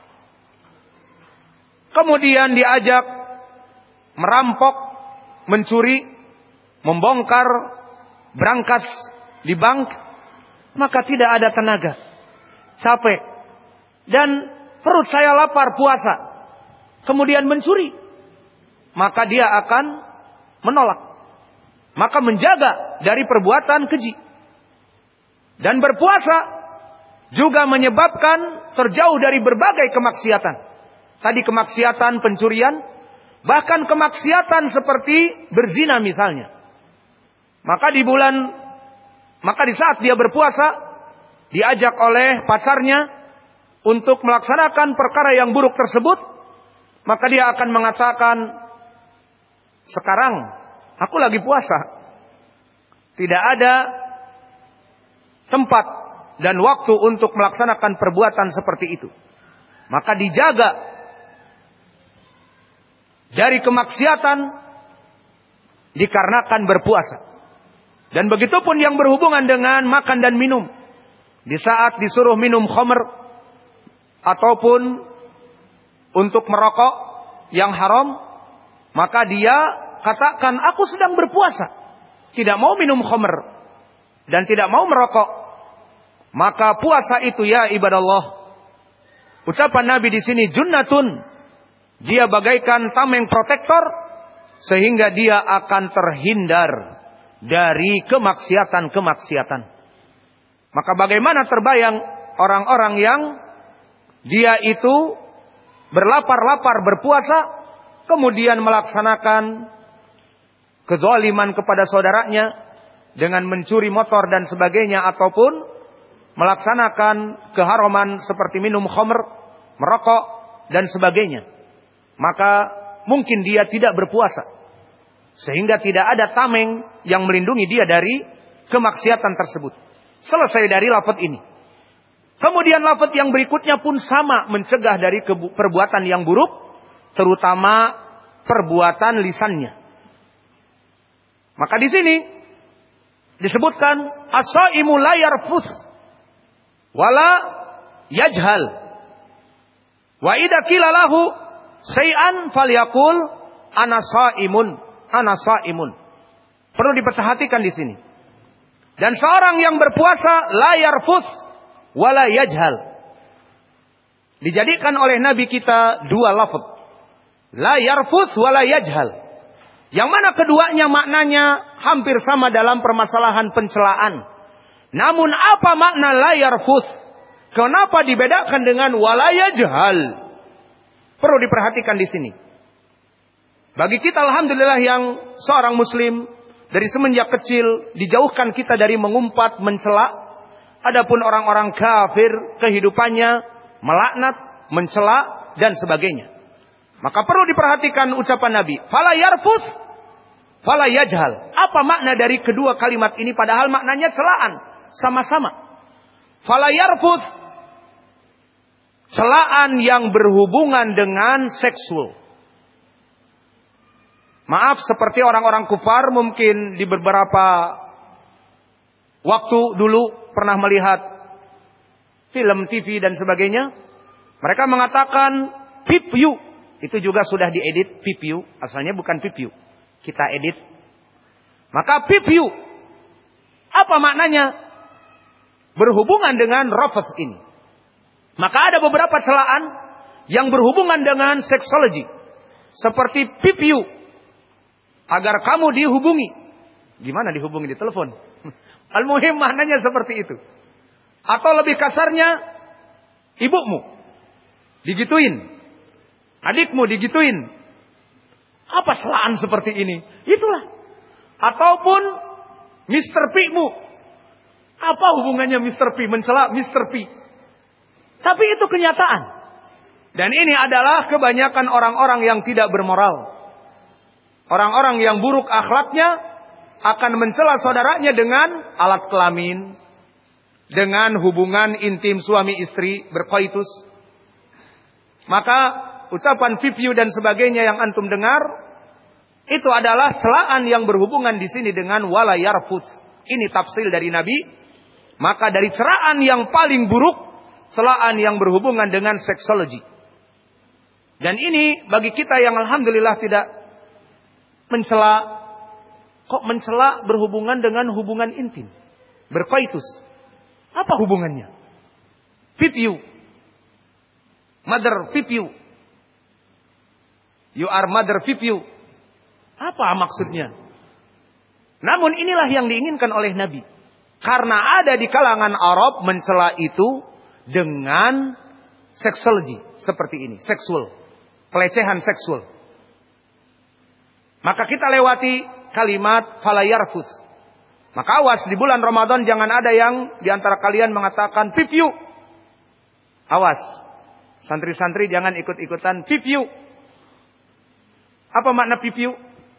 kemudian diajak merampok, mencuri, membongkar brankas di bank, maka tidak ada tenaga, capek, dan perut saya lapar puasa, kemudian mencuri, maka dia akan menolak. Maka menjaga dari perbuatan keji. Dan berpuasa juga menyebabkan terjauh dari berbagai kemaksiatan. Tadi kemaksiatan pencurian, bahkan kemaksiatan seperti berzina misalnya. Maka di bulan, maka di saat dia berpuasa, diajak oleh pacarnya untuk melaksanakan perkara yang buruk tersebut, maka dia akan mengatakan, sekarang aku lagi puasa, tidak ada tempat dan waktu untuk melaksanakan perbuatan seperti itu. Maka dijaga dari kemaksiatan dikarenakan berpuasa. Dan begitupun yang berhubungan dengan makan dan minum. Di saat disuruh minum khamr ataupun untuk merokok yang haram, maka dia katakan, aku sedang berpuasa, tidak mau minum khamr dan tidak mau merokok. Maka puasa itu, ya ibadallah, ucapan Nabi di sini junnatun, dia bagaikan tameng protektor, sehingga dia akan terhindar dari kemaksiatan-kemaksiatan. Maka bagaimana terbayang orang-orang yang dia itu berlapar-lapar berpuasa, kemudian melaksanakan kezaliman kepada saudaranya dengan mencuri motor dan sebagainya, ataupun melaksanakan keharaman seperti minum khamr, merokok dan sebagainya. Maka mungkin dia tidak berpuasa, sehingga tidak ada tameng yang melindungi dia dari kemaksiatan tersebut. Selesai dari lafaz ini. Kemudian lafaz yang berikutnya pun sama, mencegah dari perbuatan yang buruk, terutama perbuatan lisannya. Maka di sini disebutkan as-shaimu la yarfus wala yajhal. Wa idza qila lahu syai'an falyaqul ana shaimun, ana shaimun. Perlu diperhatikan di sini. Dan seorang yang berpuasa la yarfus wala yajhal. dijadikan oleh Nabi kita dua lafaz. La yarfus wa la yajhal. Yang mana keduanya maknanya hampir sama dalam permasalahan pencelaan. Namun apa makna la yarfus? Kenapa dibedakan dengan wa la yajhal? Perlu diperhatikan di sini. Bagi kita alhamdulillah yang seorang muslim, dari semenjak kecil dijauhkan kita dari mengumpat, mencela. Adapun orang-orang kafir kehidupannya melaknat, mencela dan sebagainya. Maka perlu diperhatikan ucapan Nabi, fala yarfus, fala yajhal. Apa makna dari kedua kalimat ini padahal maknanya celaan sama-sama. Fala yarfus, celaan yang berhubungan dengan seksual. Maaf, seperti orang-orang kufar mungkin di beberapa waktu dulu pernah melihat film T V dan sebagainya. Mereka mengatakan pip-view. Itu juga sudah diedit pip-view. Asalnya bukan pip-view. Kita edit. Maka pip-view. Apa maknanya? Berhubungan dengan rafas ini. Maka ada beberapa celaan yang berhubungan dengan seksologi. Seperti pip-view. Agar kamu dihubungi. Gimana dihubungi di telepon? Al-muhim maknanya seperti itu. Atau lebih kasarnya, ibumu digituin, adikmu digituin. Apa celaan seperti ini? Itulah. Ataupun mister P-mu. Apa hubungannya mister P mencela mister P? Tapi itu kenyataan. Dan ini adalah kebanyakan orang-orang yang tidak bermoral. Orang-orang yang buruk akhlaknya akan mencela saudaranya dengan alat kelamin, dengan hubungan intim suami istri berkoitus. Maka ucapan pip-view dan sebagainya yang antum dengar itu adalah celaan yang berhubungan di sini dengan wala yarfus. Ini tafsir dari Nabi. Maka dari celaan yang paling buruk, celaan yang berhubungan dengan seksologi. Dan ini bagi kita yang alhamdulillah tidak mencela. Kok mencela berhubungan dengan hubungan intim? Berkoitus. Apa hubungannya? Pip-view. Mother pip-view. You are mother pip-view. Apa maksudnya? Namun inilah yang diinginkan oleh Nabi. Karena ada di kalangan Arab mencela itu dengan seksologi. Seperti ini. Seksual. Pelecehan seksual. Maka kita lewati kalimat fala yarfus. Maka awas di bulan Ramadan jangan ada yang diantara kalian mengatakan pip-view. Awas. Santri-santri jangan ikut-ikutan pip-view. Apa makna pip-view?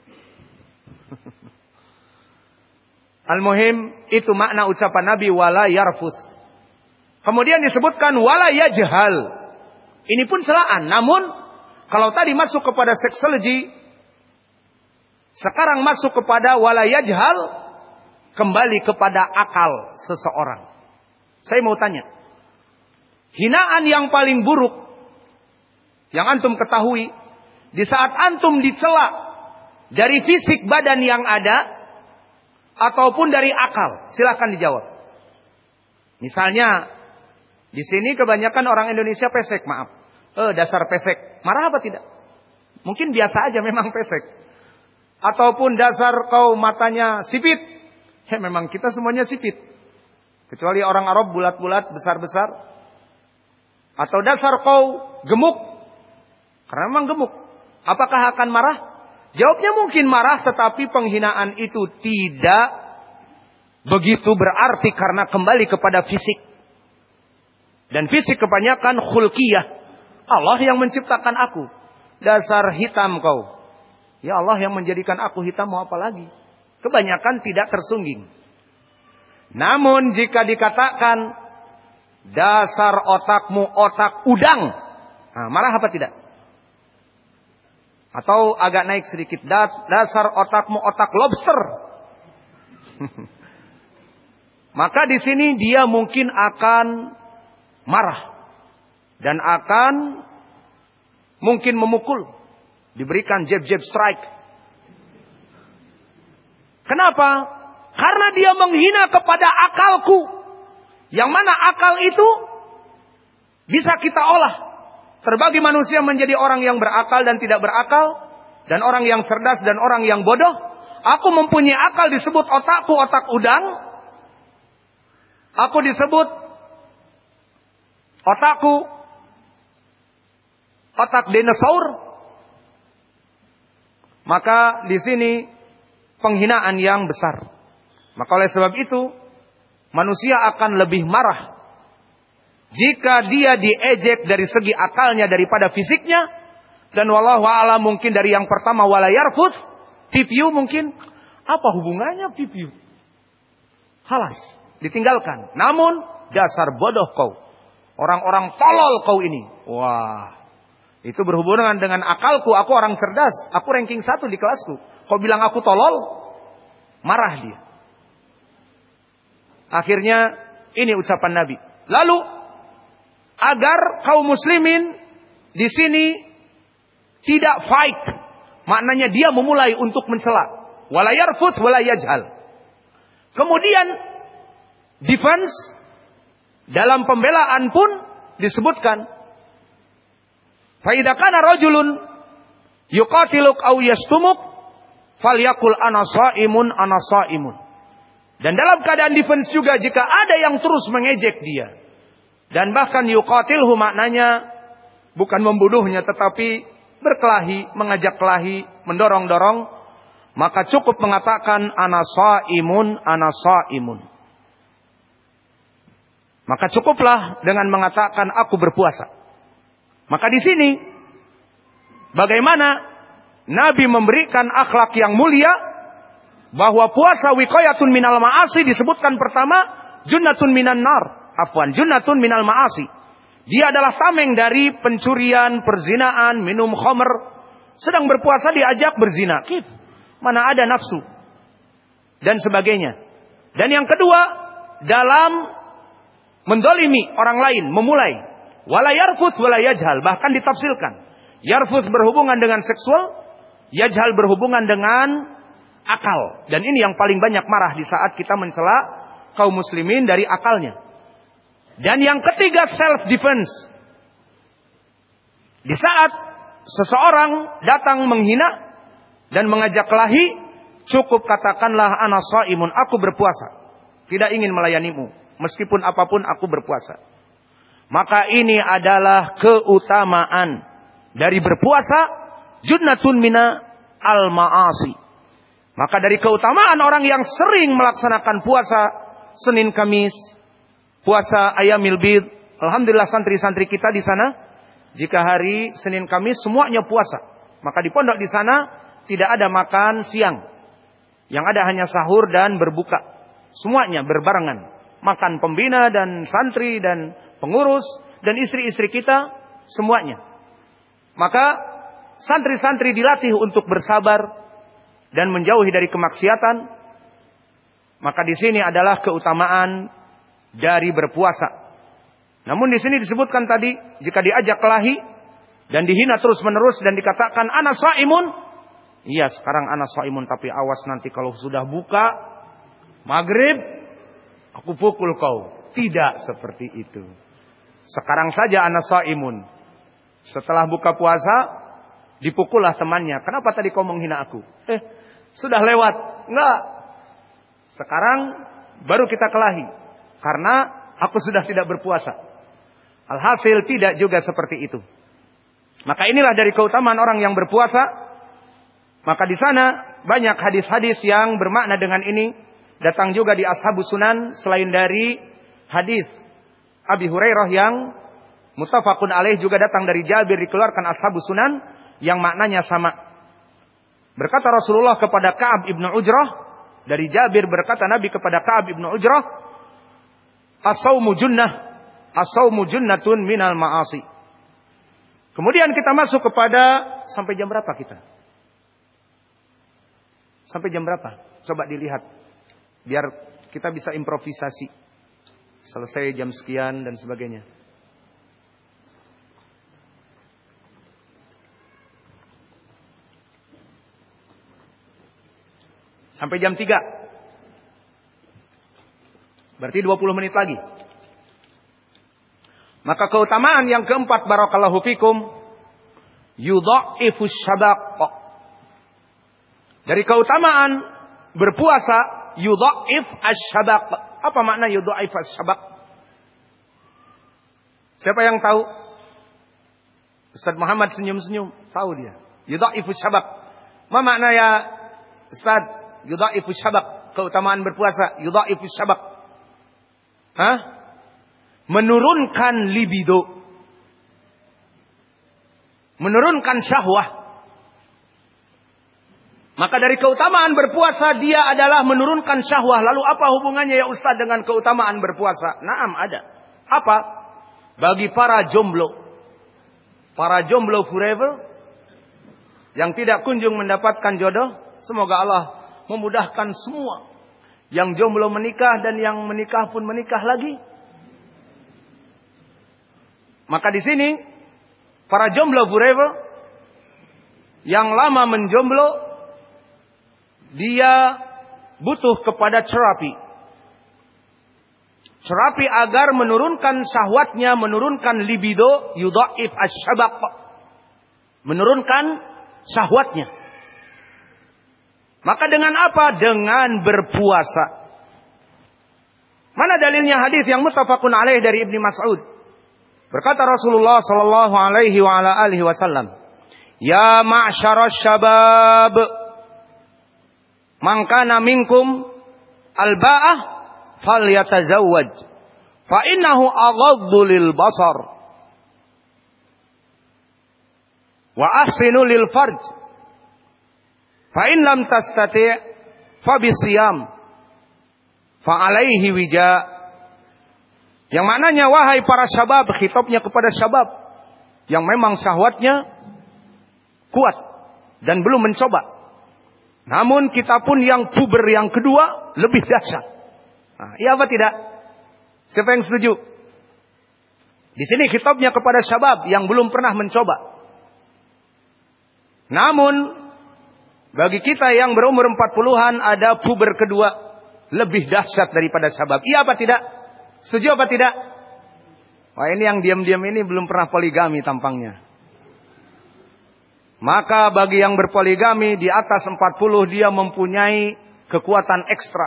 Al-muhim itu makna ucapan Nabi wala yarfus. Kemudian disebutkan wala yajhal. Ini pun celaan. Namun kalau tadi masuk kepada seksologi, sekarang masuk kepada wala yajhal, kembali kepada akal seseorang. Saya mau tanya. Hinaan yang paling buruk yang antum ketahui, di saat antum dicela dari fisik badan yang ada ataupun dari akal, silakan dijawab. Misalnya di sini kebanyakan orang Indonesia pesek, maaf. Eh dasar pesek. Marah apa tidak? Mungkin biasa aja memang pesek. Ataupun dasar kau matanya sipit. Ya memang kita semuanya sipit. Kecuali orang Arab bulat-bulat, besar-besar. Atau dasar kau gemuk. Karena memang gemuk. Apakah akan marah? Jawabnya mungkin marah, tetapi penghinaan itu tidak begitu berarti karena kembali kepada fisik. Dan fisik kebanyakan khulqiyah. Allah yang menciptakan aku. Dasar hitam kau. Ya Allah yang menjadikan aku hitam, mau apa lagi? Kebanyakan tidak tersungging. Namun jika dikatakan dasar otakmu otak udang, nah, marah apa tidak? Atau agak naik sedikit, dasar otakmu otak lobster. Maka di sini dia mungkin akan marah dan akan mungkin memukul, diberikan jab-jab strike. Kenapa? Karena dia menghina kepada akalku. Yang mana akal itu bisa kita olah. terbagi manusia menjadi orang yang berakal dan tidak berakal, dan orang yang cerdas dan orang yang bodoh. Aku mempunyai akal disebut otakku otak udang. Aku disebut otakku otak dinosaur. Maka di sini penghinaan yang besar. Maka oleh sebab itu manusia akan lebih marah jika dia diejek dari segi akalnya daripada fisiknya. Dan wallahu a'lam mungkin dari yang pertama wala yarfuth, pipiu mungkin. Apa hubungannya pipiu? Halas, ditinggalkan. Namun dasar bodoh kau. Orang-orang tolol kau ini. Wah, itu berhubungan dengan akalku. Aku orang cerdas. Aku ranking satu di kelasku. Kau bilang aku tolol? Marah dia. Akhirnya ini ucapan Nabi. Lalu agar kaum muslimin di sini tidak fight, maknanya dia memulai untuk mencela. Wala yarfuth wala yajhal. Kemudian defense dalam pembelaan pun disebutkan. Fa idza kana rajulun yuqatiluk aw yastumuk falyakul ana shaimun ana shaimun. Dan dalam keadaan defense juga jika ada yang terus mengejek dia dan bahkan yuqatilhu maknanya bukan membunuhnya tetapi berkelahi, mengajak kelahi, mendorong-dorong, maka cukup mengatakan ana shaimun ana shaimun. Maka cukuplah dengan mengatakan aku berpuasa. Maka di sini bagaimana Nabi memberikan akhlak yang mulia bahwa puasa wiqayatun minal ma'asi disebutkan pertama junnatun minan nar. Afwan, junnatun minal ma'asi. Dia adalah tameng dari pencurian, perzinaan, minum khamr. Sedang berpuasa diajak berzina. Kif, mana ada nafsu dan sebagainya. Dan yang kedua, dalam mendolimi orang lain, memulai wala yarfuth wala yajhal, bahkan ditafsirkan. Yarfuth berhubungan dengan seksual, yajhal berhubungan dengan akal. Dan ini yang paling banyak marah di saat kita mencela kaum muslimin dari akalnya. Dan yang ketiga self defense. Di saat seseorang datang menghina dan mengajak kelahi, cukup katakanlah ana shaimun, aku berpuasa. Tidak ingin melayanimu, meskipun apapun aku berpuasa. Maka ini adalah keutamaan dari berpuasa, junnatun mina al ma'asi. Maka dari keutamaan orang yang sering melaksanakan puasa Senin Kamis, puasa Ayamil Bid, alhamdulillah santri-santri kita di sana jika hari Senin Kamis semuanya puasa. Maka di pondok di sana tidak ada makan siang. Yang ada hanya sahur dan berbuka. Semuanya berbarengan. Makan pembina dan santri dan pengurus dan istri-istri kita semuanya. Maka santri-santri dilatih untuk bersabar dan menjauhi dari kemaksiatan. Maka di sini adalah keutamaan dari berpuasa. Namun di sini disebutkan tadi jika diajak kelahi dan dihina terus-menerus dan dikatakan ana shaimun, iya sekarang ana shaimun tapi awas nanti kalau sudah buka maghrib aku pukul kau. Tidak seperti itu. Sekarang saja ana shaimun. Setelah buka puasa dipukullah temannya. Kenapa tadi kau menghina aku? Eh, sudah lewat. Enggak. Sekarang baru kita kelahi. Karena aku sudah tidak berpuasa. Alhasil tidak juga seperti itu. Maka inilah dari keutamaan orang yang berpuasa. Maka di sana banyak hadis-hadis yang bermakna dengan ini. Datang juga di Ashabus Sunan. Selain dari hadis Abi Hurairah yang muttafaqun alaih, juga datang dari Jabir dikeluarkan Ashabus Sunan yang maknanya sama. Berkata Rasulullah kepada Ka'ab ibnu Ujrah, dari Jabir berkata Nabi kepada Ka'ab ibnu Ujrah, as-saumu junnah, as-saumu junnatun minal ma'asi. Kemudian kita masuk kepada sampai jam berapa kita? Sampai jam berapa? Coba dilihat biar kita bisa improvisasi. Selesai jam sekian dan sebagainya. Sampai jam tiga. Berarti dua puluh menit lagi. Maka keutamaan yang keempat, barakallahu fikum, yudha'ifus syabaq. Dari keutamaan berpuasa, yudha'if asy-syabaq. Apa makna yudha'if asy-syabaq? Siapa yang tahu? Ustaz Muhammad senyum-senyum, tahu dia. Yudha'ifus syabaq. Apa makna ya Ustaz? Yudha'ifus syabaq. Keutamaan berpuasa, yudha'ifus syabaq. Hah? Menurunkan libido. Menurunkan syahwah. Maka dari keutamaan berpuasa dia adalah menurunkan syahwah. Lalu apa hubungannya ya Ustaz dengan keutamaan berpuasa? Naam, ada. Apa? Bagi para jomblo. Para jomblo forever. Yang tidak kunjung mendapatkan jodoh. Semoga Allah memudahkan semua. Yang jomblo menikah dan yang menikah pun menikah lagi. Maka di sini para jomblo forever yang lama menjomblo, dia butuh kepada terapi. Terapi agar menurunkan syahwatnya, menurunkan libido, yudha'if asy-syabaq. Menurunkan syahwatnya. Maka dengan apa? Dengan berpuasa. Mana dalilnya hadis yang muttafaqun alaih dari Ibnu Mas'ud? Berkata Rasulullah sallallahu alaihi wa ala alihi wasallam, "Ya ma'syaras syabab, man kana minkum al-ba'ah falyatazawwaj, fa innahu aghaddu lil basar wa ahsinu lil farj, fa in lam tastati' fa bisiyam, fa alaihi wija." Yang maknanya, wahai para syabab, khitabnya kepada syabab yang memang syahwatnya kuat dan belum mencoba. Namun kita pun yang puber yang kedua lebih dahsyat. Nah, iya apa tidak? Siapa yang setuju? Di sini khitabnya kepada syabab yang belum pernah mencoba. Namun bagi kita yang berumur empat puluhan ada puber kedua lebih dahsyat daripada syabab. Iya apa tidak? Setuju apa tidak? Wah, ini yang diam-diam ini belum pernah poligami tampangnya. Maka bagi yang berpoligami di atas empat puluh dia mempunyai kekuatan ekstra.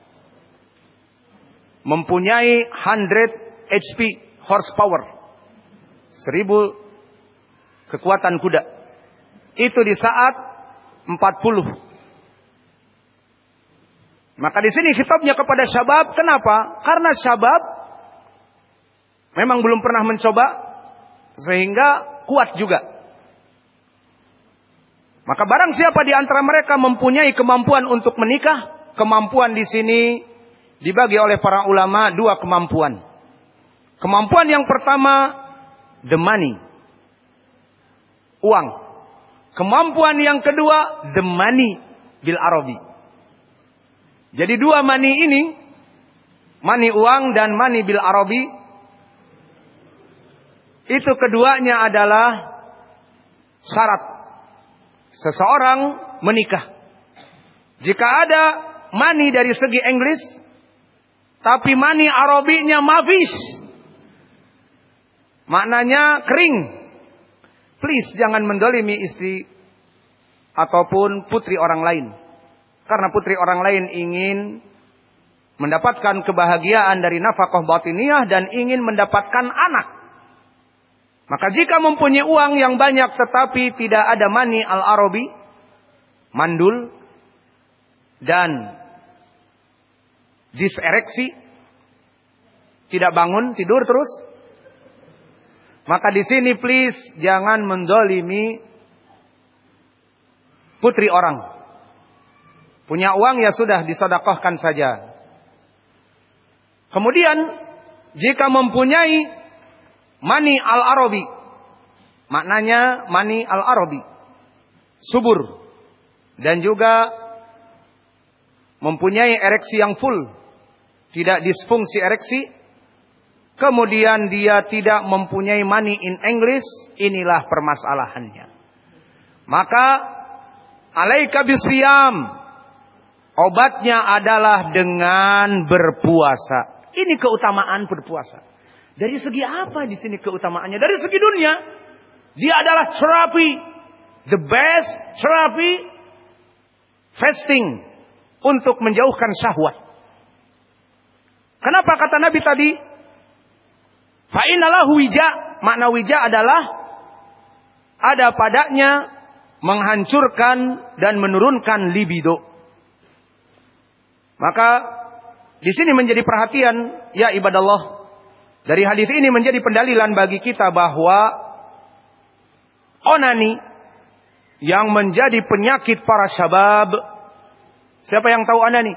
Mempunyai seratus H P horsepower. seribu kekuatan kuda. Itu di saat empat puluh. Maka di sini khitabnya kepada syabab. Kenapa? Karena syabab memang belum pernah mencoba sehingga kuat juga. Maka barang siapa di antara mereka mempunyai kemampuan untuk menikah, kemampuan di sini dibagi oleh para ulama dua kemampuan. Kemampuan yang pertama, the money, uang. Kemampuan yang kedua, the money bil Arabi. Jadi dua mani ini, mani uang dan mani bil Arabi, itu keduanya adalah syarat seseorang menikah. Jika ada mani dari segi Inggris, tapi mani Arabinya mafis, maknanya kering, please jangan mendolimi istri ataupun putri orang lain. Karena putri orang lain ingin mendapatkan kebahagiaan dari nafkah batiniyah dan ingin mendapatkan anak. Maka jika mempunyai uang yang banyak tetapi tidak ada mani al-Arabi, mandul dan disereksi, tidak bangun, tidur terus, maka di sini please jangan mendolimi putri orang. Punya uang ya sudah disedekahkan saja. Kemudian jika mempunyai mani al-Arabi, maknanya mani al-Arabi, subur dan juga mempunyai ereksi yang full, tidak disfungsi ereksi, kemudian dia tidak mempunyai mani in English, inilah permasalahannya. Maka alaika bisiyam, obatnya adalah dengan berpuasa. Ini keutamaan berpuasa. Dari segi apa di sini keutamaannya? Dari segi dunia, dia adalah terapi, the best terapi, fasting untuk menjauhkan syahwat. Kenapa kata Nabi tadi? Fa innalahu wija. Makna wija adalah ada padanya menghancurkan dan menurunkan libido. Maka di sini menjadi perhatian ya ibadallah. Dari hadis ini menjadi pendalilan bagi kita bahwa onani yang menjadi penyakit para syabab. Siapa yang tahu onani?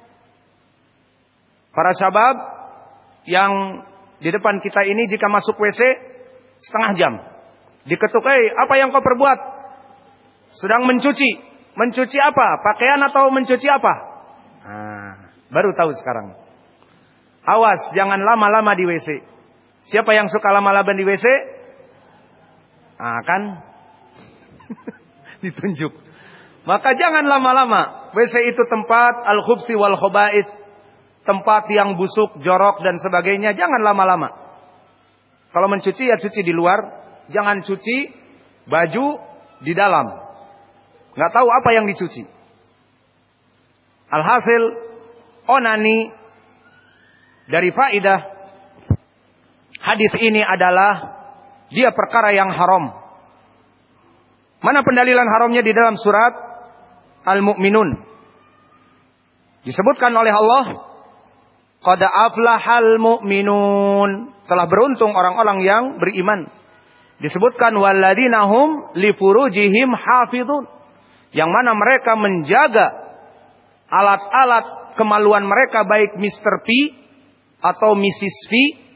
Para syabab yang di depan kita ini jika masuk W C setengah jam. Diketuk, "Hei, apa yang kau perbuat?" Sedang mencuci. Mencuci apa? Pakaian atau mencuci apa? Nah, baru tahu sekarang. Awas, jangan lama-lama di W C. Siapa yang suka lama-lama di W C? Ah, kan? Ditunjuk. Maka jangan lama-lama. W C itu tempat al-khubsi wal khobais. Tempat yang busuk, jorok dan sebagainya. Jangan lama-lama. Kalau mencuci ya cuci di luar. Jangan cuci baju di dalam. Nggak tahu apa yang dicuci. Alhasil, onani dari faidah hadis ini adalah dia perkara yang haram. Mana pendalilan haramnya di dalam surat Al-Mu'minun? Disebutkan oleh Allah, qad aflahal mu'minun. Telah beruntung orang-orang yang beriman. Disebutkan walladzina hum li furujihim hafizun. Yang mana mereka menjaga alat-alat kemaluan mereka, baik mister P atau missus V.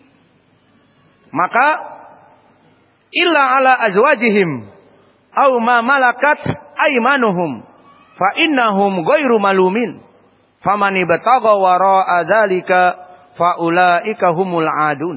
Maka illa ala azwajihim aw ma malakat aymanuhum fa innahum ghairu malumin. Faman ibtagha wara'a dzalika fa ulaika humul adun.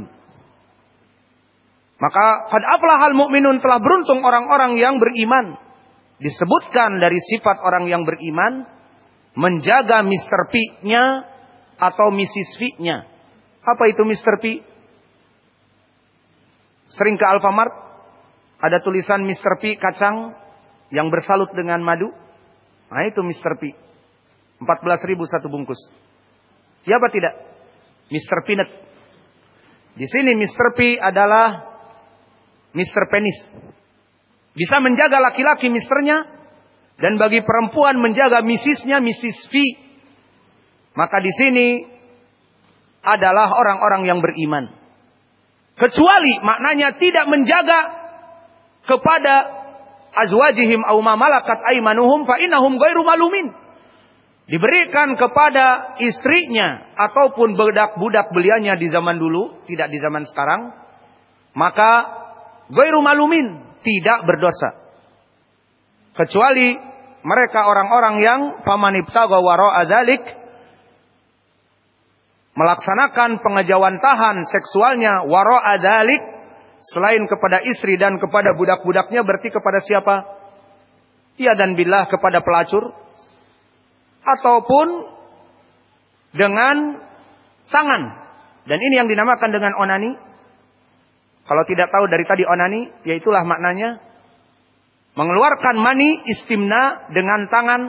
Maka qad aflahal mu'minun, telah beruntung orang-orang yang beriman. Disebutkan dari sifat orang yang beriman menjaga mister P-nya atau missus V-nya. Apa itu mister P? Sering ke Alfamart, ada tulisan mister P kacang yang bersalut dengan madu. Nah itu mister P. empat belas ribu satu bungkus. Ya apa tidak? mister Peanut. Di sini mister P adalah mister Penis. Bisa menjaga laki-laki misternya, dan bagi perempuan menjaga misisnya, missus V. Maka di sini adalah orang-orang yang beriman. Kecuali maknanya tidak menjaga kepada azwajihim aw ma malakat aymanuhum fa innahum ghairu malumin. Diberikan kepada istrinya ataupun budak-budak beliannya di zaman dulu, tidak di zaman sekarang, maka ghairu malumin, tidak berdosa. Kecuali mereka orang-orang yang faman ibtagha wara'a dzalik, melaksanakan pengejawantahan seksualnya wara'a dzalik, selain kepada istri dan kepada budak-budaknya, berarti kepada siapa? Ya dan billah, kepada pelacur ataupun dengan tangan. Dan ini yang dinamakan dengan onani. Kalau tidak tahu dari tadi onani, yaitulah maknanya mengeluarkan mani istimna dengan tangan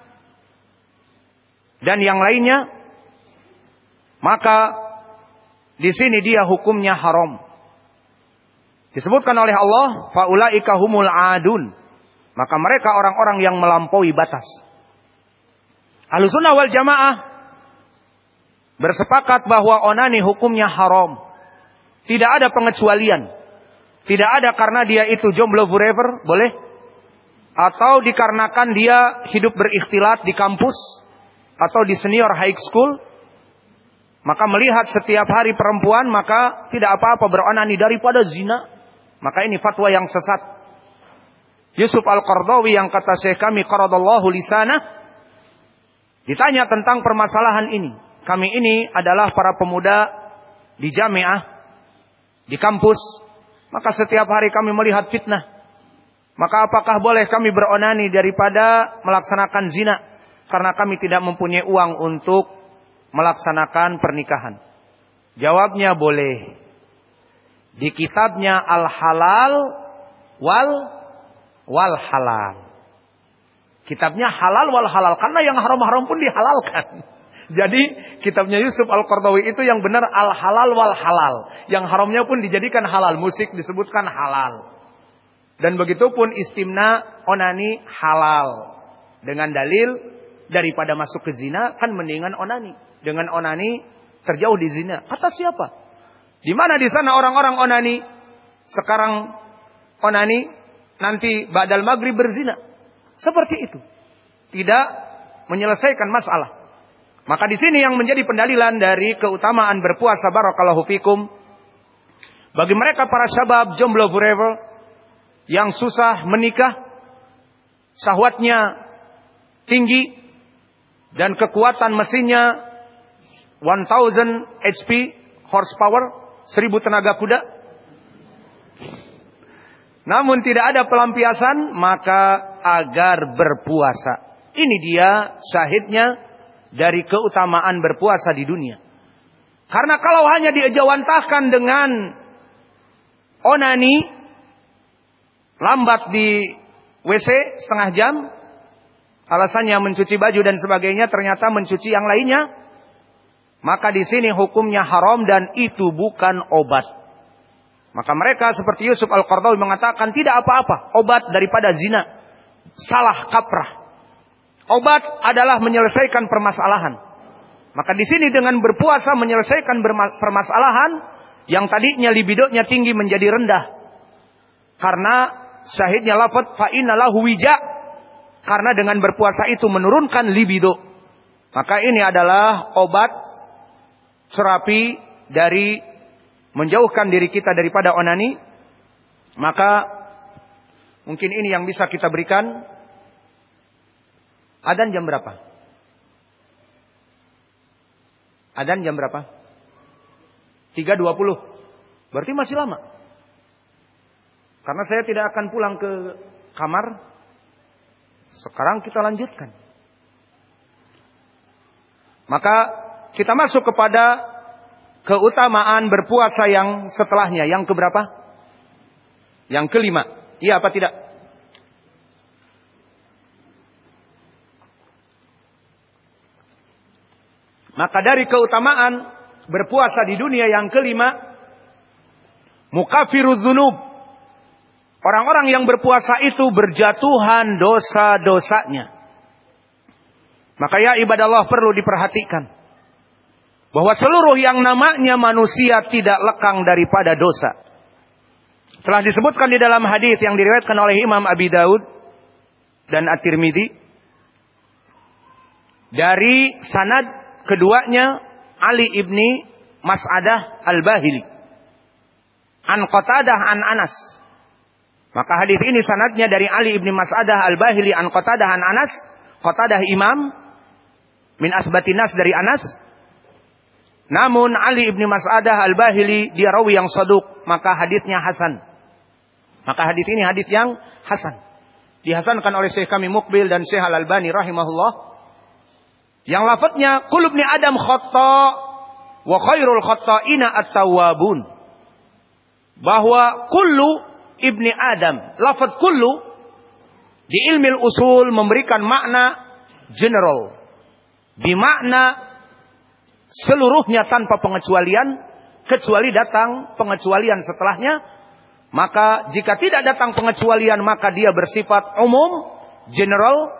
dan yang lainnya. Maka di sini dia hukumnya haram. Disebutkan oleh Allah, faulaika humul adun. Maka mereka orang-orang yang melampaui batas. Ahlussunnah wal jamaah bersepakat bahwa onani hukumnya haram. Tidak ada pengecualian. Tidak ada karena dia itu jomblo forever, boleh. Atau dikarenakan dia hidup berikhtilat di kampus atau di senior high school. Maka melihat setiap hari perempuan, maka tidak apa-apa beronani daripada zina. Maka ini fatwa yang sesat. Yusuf Al-Qardawi yang kata Syekh kami qaradallahu lisanah, ditanya tentang permasalahan ini. Kami ini adalah para pemuda di jamiah, di kampus, maka setiap hari kami melihat fitnah. Maka apakah boleh kami beronani daripada melaksanakan zina? Karena kami tidak mempunyai uang untuk melaksanakan pernikahan. Jawabnya boleh. Di kitabnya Al-Halal wal wal Halal. Kitabnya Halal wal Halal, karena yang haram-haram pun dihalalkan. Jadi kitabnya Yusuf Al-Qaradawi itu yang benar Al-Halal wal Halal. Yang haramnya pun dijadikan halal. Musik disebutkan halal. Dan begitupun istimna, onani halal. Dengan dalil daripada masuk ke zina kan mendingan onani. Dengan onani terjauh di zina. Kata siapa? Di mana di sana orang-orang onani? Sekarang onani, nanti ba'dal maghrib berzina. Seperti itu. Tidak menyelesaikan masalah. Maka di sini yang menjadi pendalilan dari keutamaan berpuasa, barakallahu fikum, bagi mereka para syabab jomblo forever yang susah menikah, syahwatnya tinggi dan kekuatan mesinnya seribu H P horsepower, seribu tenaga kuda, namun tidak ada pelampiasan, maka agar berpuasa. Ini dia syahidnya dari keutamaan berpuasa di dunia. Karena kalau hanya diejawantahkan dengan onani, lambat di W C setengah jam, alasannya mencuci baju dan sebagainya, ternyata mencuci yang lainnya, maka di sini hukumnya haram dan itu bukan obat. Maka mereka seperti Yusuf Al-Qaradawi mengatakan tidak apa-apa obat daripada zina. Salah kaprah. Obat adalah menyelesaikan permasalahan. Maka di sini dengan berpuasa menyelesaikan permasalahan yang tadinya libidonya tinggi menjadi rendah. Karena syahidnya lafaz fa inna lahu wija. Karena dengan berpuasa itu menurunkan libido. Maka ini adalah obat terapi dari menjauhkan diri kita daripada onani. Maka mungkin ini yang bisa kita berikan. Adzan jam berapa? Adzan jam berapa? tiga dua puluh. Berarti masih lama. Karena saya tidak akan pulang ke kamar. Sekarang kita lanjutkan. Maka kita masuk kepada keutamaan berpuasa yang setelahnya. Yang keberapa? Yang kelima. Iya apa tidak? Maka dari keutamaan berpuasa di dunia yang kelima, mukafirudz dzunub. Orang-orang yang berpuasa itu berjatuhan dosa-dosanya. Maka ya ibadallah perlu diperhatikan. Bahwa seluruh yang namanya manusia tidak lekang daripada dosa. Telah disebutkan di dalam hadis yang diriwayatkan oleh Imam Abi Daud dan At-Tirmidzi. Dari sanad keduanya Ali ibni Mas'adah Al-Bahili. An Qatadah an Anas. Maka hadis ini sanadnya dari Ali ibni Mas'adah Al-Bahili an Qatadah an Anas. Qatadah imam min asbatinas dari Anas. Namun Ali ibni Mas'adah Al-Bahili dia rawi yang saduk, maka hadisnya hasan. Maka hadis ini hadis yang hasan. Dihasankan oleh Syekh kami Muqbil dan Syekh Al-Albani rahimahullah. Yang lafadznya kullu ibni Adam khata wa khairul khata'ina at-tawwabun. Bahwa kullu ibni Adam, lafadz kullu di ilmu usul memberikan makna general. Bimakna seluruhnya tanpa pengecualian, kecuali datang pengecualian setelahnya. Maka jika tidak datang pengecualian maka dia bersifat umum, general.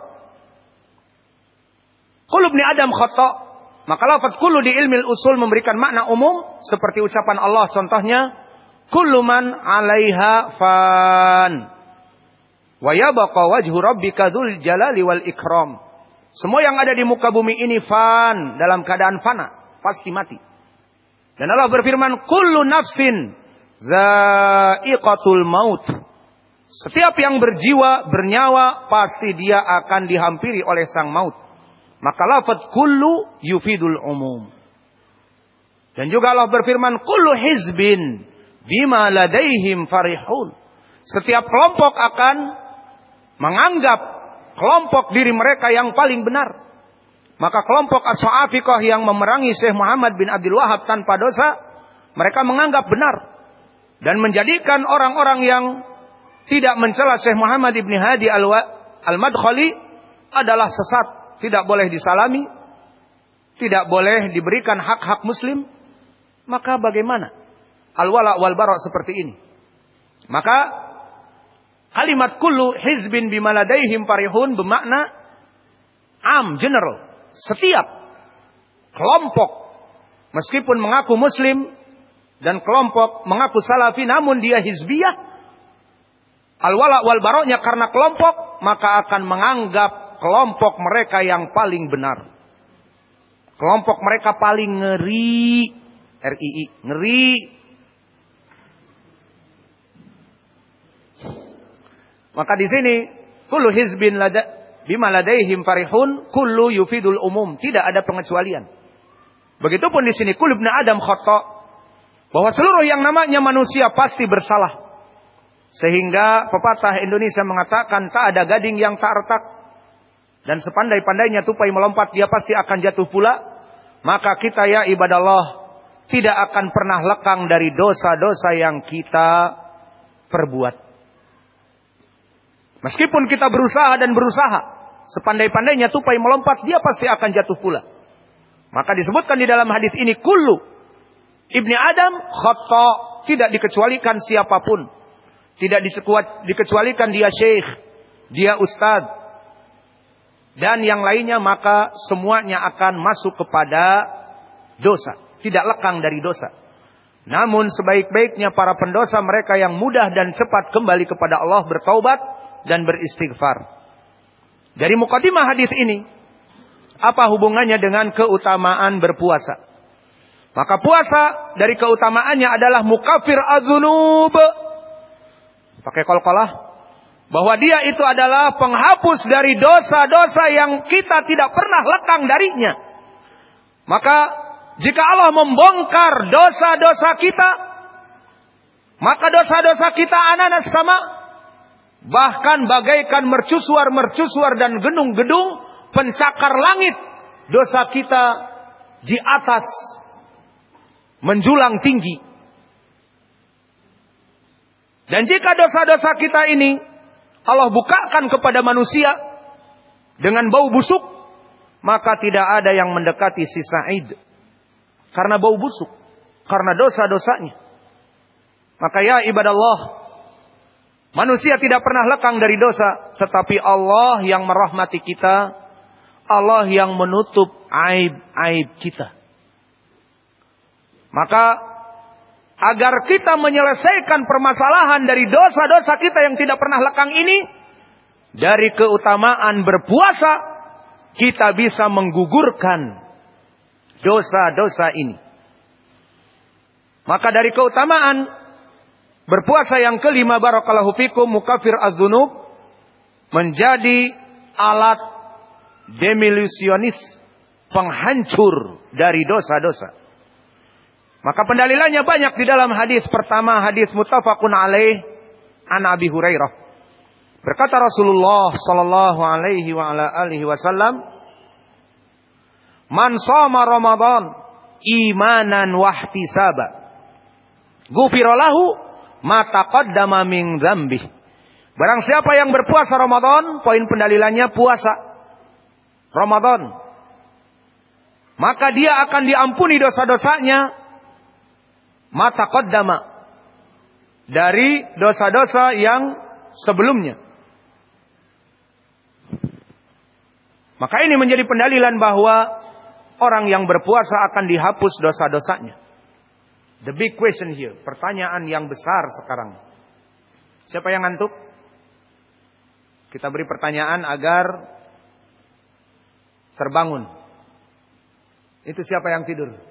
Kullu ibni Adam khata'. Maka lafaz kullu di ilmu usul memberikan makna umum. Seperti ucapan Allah contohnya. Kullu man 'alaiha fan. Wa yabqa wajhu rabbika dzul jalali wal ikram. Semua yang ada di muka bumi ini fan. Dalam keadaan fana. Pasti mati. Dan Allah berfirman. Kullu nafsin za'iqatul maut. Setiap yang berjiwa, bernyawa. Pasti dia akan dihampiri oleh sang maut. Maka lafaz kullu yufidul umum. Dan juga Allah berfirman kullu hizbin bima ladaihim farihun. Setiap kelompok akan menganggap kelompok diri mereka yang paling benar. Maka kelompok As-Sa'afiqah yang memerangi Syekh Muhammad bin Abdul Wahab tanpa dosa, mereka menganggap benar. dan menjadikan orang-orang yang tidak mencela Syekh Muhammad Ibn Hadi Al-Madkhali adalah sesat, tidak boleh disalami, tidak boleh diberikan hak-hak muslim, maka bagaimana al-wala wal bara seperti ini? Maka kalimat kullu hizbin bima ladaihim farihun bermakna am, general. Setiap kelompok meskipun mengaku muslim dan kelompok mengaku salafi namun dia hizbiyah, al-wala wal baroknya karena kelompok, maka akan menganggap kelompok mereka yang paling benar. Kelompok mereka paling ngeri, R I I, ngeri. Maka di sini kullu hizbin lada bima ladaihim farihun, kullu yufidul umum, tidak ada pengecualian. Begitupun di sini kullu ibn Adam khata, bahwa seluruh yang namanya manusia pasti bersalah. Sehingga pepatah Indonesia mengatakan tak ada gading yang tak retak, dan sepandai-pandainya tupai melompat dia pasti akan jatuh pula. Maka kita ya ibadallah tidak akan pernah lekang dari dosa-dosa yang kita perbuat. Meskipun kita berusaha dan berusaha, sepandai-pandainya tupai melompat dia pasti akan jatuh pula. Maka disebutkan di dalam hadis ini kullu ibni Adam khata, tidak dikecualikan siapapun. Tidak dikecualikan dia syekh, dia ustadz, dan yang lainnya, maka semuanya akan masuk kepada dosa. Tidak lekang dari dosa. Namun sebaik-baiknya para pendosa mereka yang mudah dan cepat kembali kepada Allah, bertaubat dan beristighfar. Dari mukadimah hadis ini, apa hubungannya dengan keutamaan berpuasa? Maka puasa dari keutamaannya adalah mukafir adzunub. Pakai qalqalah, bahwa dia itu adalah penghapus dari dosa-dosa yang kita tidak pernah lekang darinya. Maka jika Allah membongkar dosa-dosa kita, maka dosa-dosa kita ananas sama, bahkan bagaikan mercusuar-mercusuar dan gedung-gedung pencakar langit. Dosa kita di atas menjulang tinggi. Dan jika dosa-dosa kita ini Allah bukakan kepada manusia dengan bau busuk, maka tidak ada yang mendekati si Sa'id. Karena bau busuk, karena dosa-dosanya. Maka ya ibadallah, manusia tidak pernah lekang dari dosa, tetapi Allah yang merahmati kita, Allah yang menutup aib-aib kita. Maka agar kita menyelesaikan permasalahan dari dosa-dosa kita yang tidak pernah lekang ini, dari keutamaan berpuasa, kita bisa menggugurkan dosa-dosa ini. Maka dari keutamaan berpuasa yang kelima, barakallahu fikum, mukafir az-dzunub, menjadi alat demilisionis, penghancur dari dosa-dosa. Maka pendalilannya banyak di dalam hadis. Pertama, hadis muttafaqun alaih an Abi Hurairah. Berkata Rasulullah sallallahu alaihi wa ala alihi wasallam, "Man shoma Ramadan imanan wa ihtisaba, ghufira lahu ma taqaddama min dzambih." Barang siapa yang berpuasa Ramadan, poin pendalilannya puasa Ramadan, maka dia akan diampuni dosa-dosanya mata qaddama, dari dosa-dosa yang sebelumnya. Maka ini menjadi pendalilan bahwa orang yang berpuasa akan dihapus dosa-dosanya. The big question here, pertanyaan yang besar sekarang. Siapa yang ngantuk? Kita beri pertanyaan agar terbangun. Itu siapa yang tidur?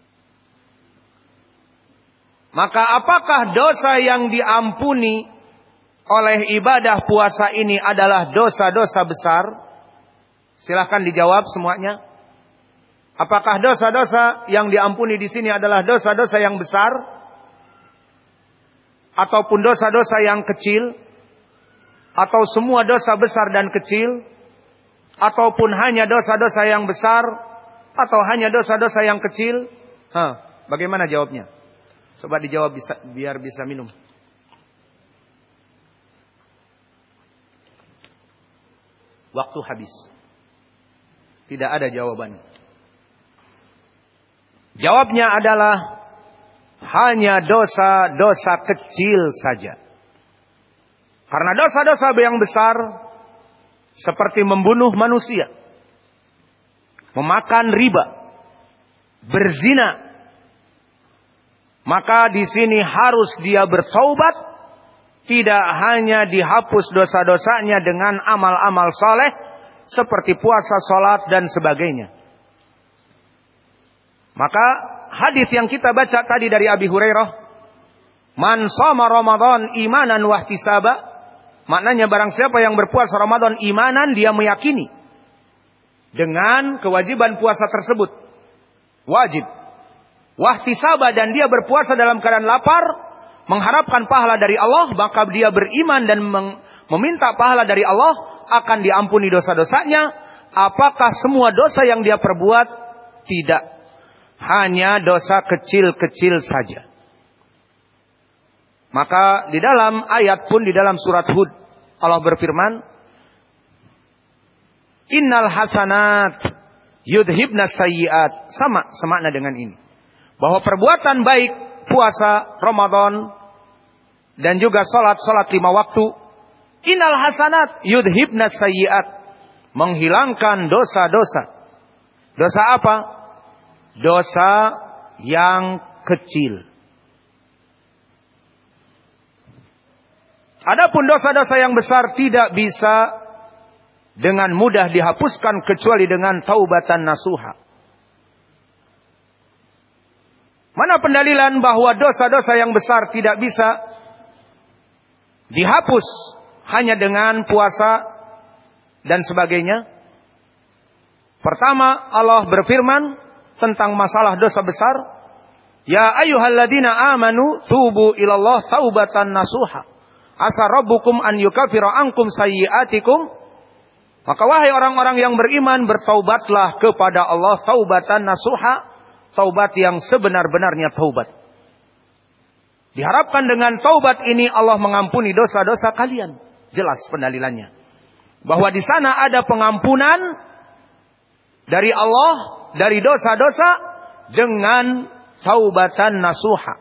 Maka apakah dosa yang diampuni oleh ibadah puasa ini adalah dosa-dosa besar? Silahkan dijawab semuanya. Apakah dosa-dosa yang diampuni di sini adalah dosa-dosa yang besar? Ataupun dosa-dosa yang kecil? Atau semua dosa besar dan kecil? Ataupun hanya dosa-dosa yang besar? Atau hanya dosa-dosa yang kecil? Hah, bagaimana jawabnya? Coba dijawab bisa, biar bisa minum. Waktu habis. Tidak ada jawaban. Jawabnya adalah hanya dosa-dosa kecil saja. Karena dosa-dosa yang besar seperti membunuh manusia, memakan riba, berzina, maka di sini harus dia bertaubat, tidak hanya dihapus dosa-dosanya dengan amal-amal saleh seperti puasa, salat dan sebagainya. Maka hadis yang kita baca tadi dari Abi Hurairah, man shoma Ramadan imanan wa ihtisaba, maknanya barang siapa yang berpuasa Ramadan imanan, dia meyakini dengan kewajiban puasa tersebut, wajib, wa ihtisaba, dan dia berpuasa dalam keadaan lapar, mengharapkan pahala dari Allah, maka dia beriman dan meminta pahala dari Allah, akan diampuni dosa-dosanya. Apakah semua dosa yang dia perbuat? Tidak. Hanya dosa kecil-kecil saja. Maka di dalam ayat pun, di dalam surat Hud, Allah berfirman, Innal hasanat yudhibna sayyiat. Sama, semakna dengan ini. Bahwa perbuatan baik, puasa, Ramadan, dan juga salat, salat lima waktu, Innal hasanat yudhibna sayyiat. Menghilangkan dosa-dosa. Dosa apa? Dosa yang kecil. Adapun dosa-dosa yang besar tidak bisa dengan mudah dihapuskan kecuali dengan taubatan nasuha. Mana pendalilan bahwa dosa-dosa yang besar tidak bisa dihapus hanya dengan puasa dan sebagainya? Pertama, Allah berfirman tentang masalah dosa besar, Ya ayyuhalladzina amanu tubu ilallah taubatan nasuha. Asa rabbukum an yukafira ankum sayyiatikum. Maka wahai orang-orang yang beriman, bertaubatlah kepada Allah taubatan nasuha, taubat yang sebenar-benarnya taubat. Diharapkan dengan taubat ini Allah mengampuni dosa-dosa kalian. Jelas pendalilannya. Bahwa di sana ada pengampunan dari Allah dari dosa-dosa dengan taubatan nasuha.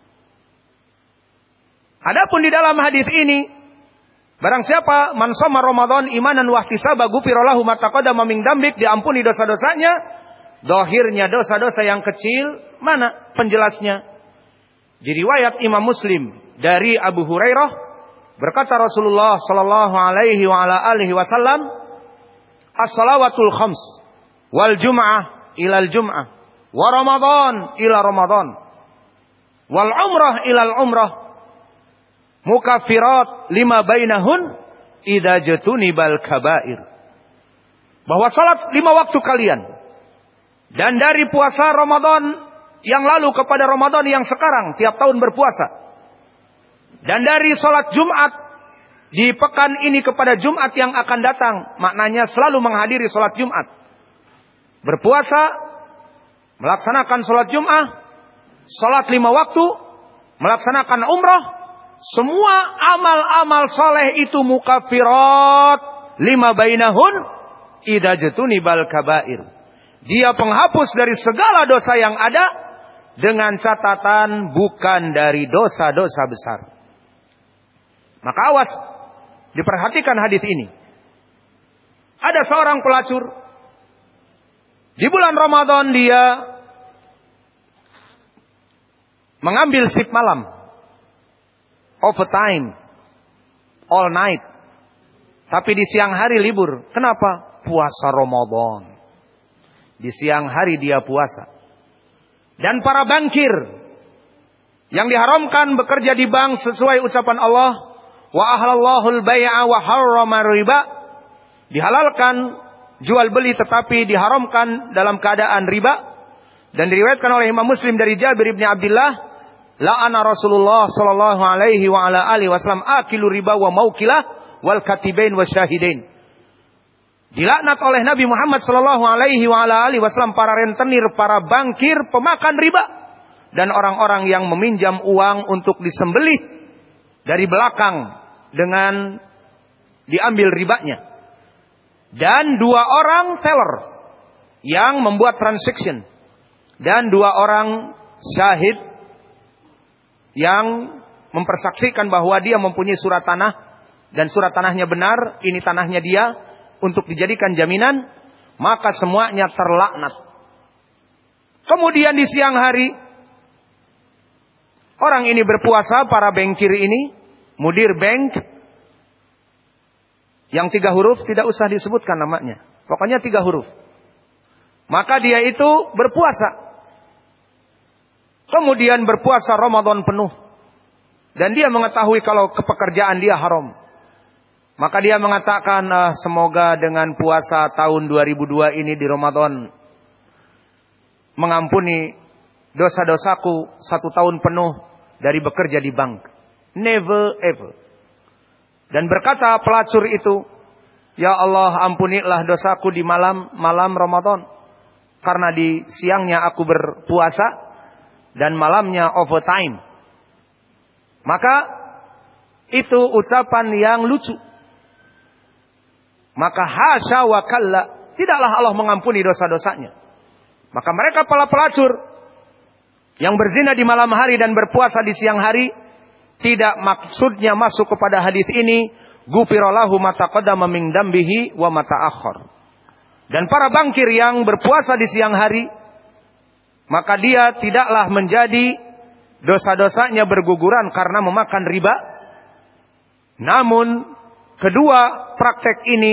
Adapun di dalam hadis ini, barang siapa man shoma Ramadan imanan wa ihtisaba ghufira lahu ma taqaddama min dzambik, diampuni dosa-dosanya. Zahirnya dosa-dosa yang kecil, mana penjelasnya? Di riwayat Imam Muslim dari Abu Hurairah, berkata Rasulullah sallallahu alaihi wa ala alihi wasallam, as-salawatul khams wal jum'ah ilal jum'ah wa Ramadan ila Ramadan wal umrah ilal umrah mukaffirat lima bainahun idza jatunibal kabair. Bahwa salat lima waktu kalian dan dari puasa Ramadan yang lalu kepada Ramadan yang sekarang tiap tahun berpuasa, dan dari salat Jumat di pekan ini kepada Jumat yang akan datang, maknanya selalu menghadiri salat Jumat, berpuasa, melaksanakan salat Jumat, salat lima waktu, melaksanakan umrah, semua amal-amal soleh itu mukaffirat lima bainahun idza jatunibal kabair. Dia penghapus dari segala dosa yang ada dengan catatan bukan dari dosa-dosa besar. Maka awas, diperhatikan hadis ini. Ada seorang pelacur. Di bulan Ramadan dia mengambil shift malam. Overtime. All night. Tapi di siang hari libur. Kenapa? Puasa Ramadan. Di siang hari dia puasa. Dan para bankir yang diharamkan bekerja di bank sesuai ucapan Allah, wa ahlallahu al-bai'a wa harrama riba, dihalalkan jual beli tetapi diharamkan dalam keadaan riba. Dan diriwayatkan oleh Imam Muslim dari Jabir bin Abdullah, la'ana Rasulullah sallallahu alaihi wa ala alihi wasallam akilu riba wa maukilah wal katibain wasyahidain. Dilaknat oleh Nabi Muhammad sallallahu alaihi wa ala alihi wasallam para rentenir, para bankir, pemakan riba, dan orang-orang yang meminjam uang untuk disembelih dari belakang dengan diambil ribanya. Dan dua orang teller yang membuat transaction. Dan dua orang syahid yang mempersaksikan bahwa dia mempunyai surat tanah. Dan surat tanahnya benar, ini tanahnya dia untuk dijadikan jaminan. Maka semuanya terlaknat. Kemudian di siang hari, orang ini berpuasa, para bankir ini, mudir bank, yang tiga huruf tidak usah disebutkan namanya. Pokoknya tiga huruf. Maka dia itu berpuasa. Kemudian berpuasa Ramadan penuh. Dan dia mengetahui kalau kepekerjaan dia haram. Maka dia mengatakan, ah, semoga dengan puasa tahun dua ribu dua ini di Ramadan mengampuni dosa-dosaku satu tahun penuh dari bekerja di bank. Never ever. Dan berkata pelacur itu, ya Allah, ampunilah dosaku di malam malam Ramadan. Karena di siangnya aku berpuasa dan malamnya overtime. Maka itu ucapan yang lucu. Maka hasya wa kalla, tidaklah Allah mengampuni dosa-dosanya. Maka mereka para pelacur yang berzina di malam hari dan berpuasa di siang hari, tidak maksudnya masuk kepada hadis ini, ghufira lahu ma taqaddama min dambihi wa ma ta'akhkhar. Dan para bankir yang berpuasa di siang hari, maka dia tidaklah menjadi dosa-dosanya berguguran karena memakan riba. Namun kedua praktek ini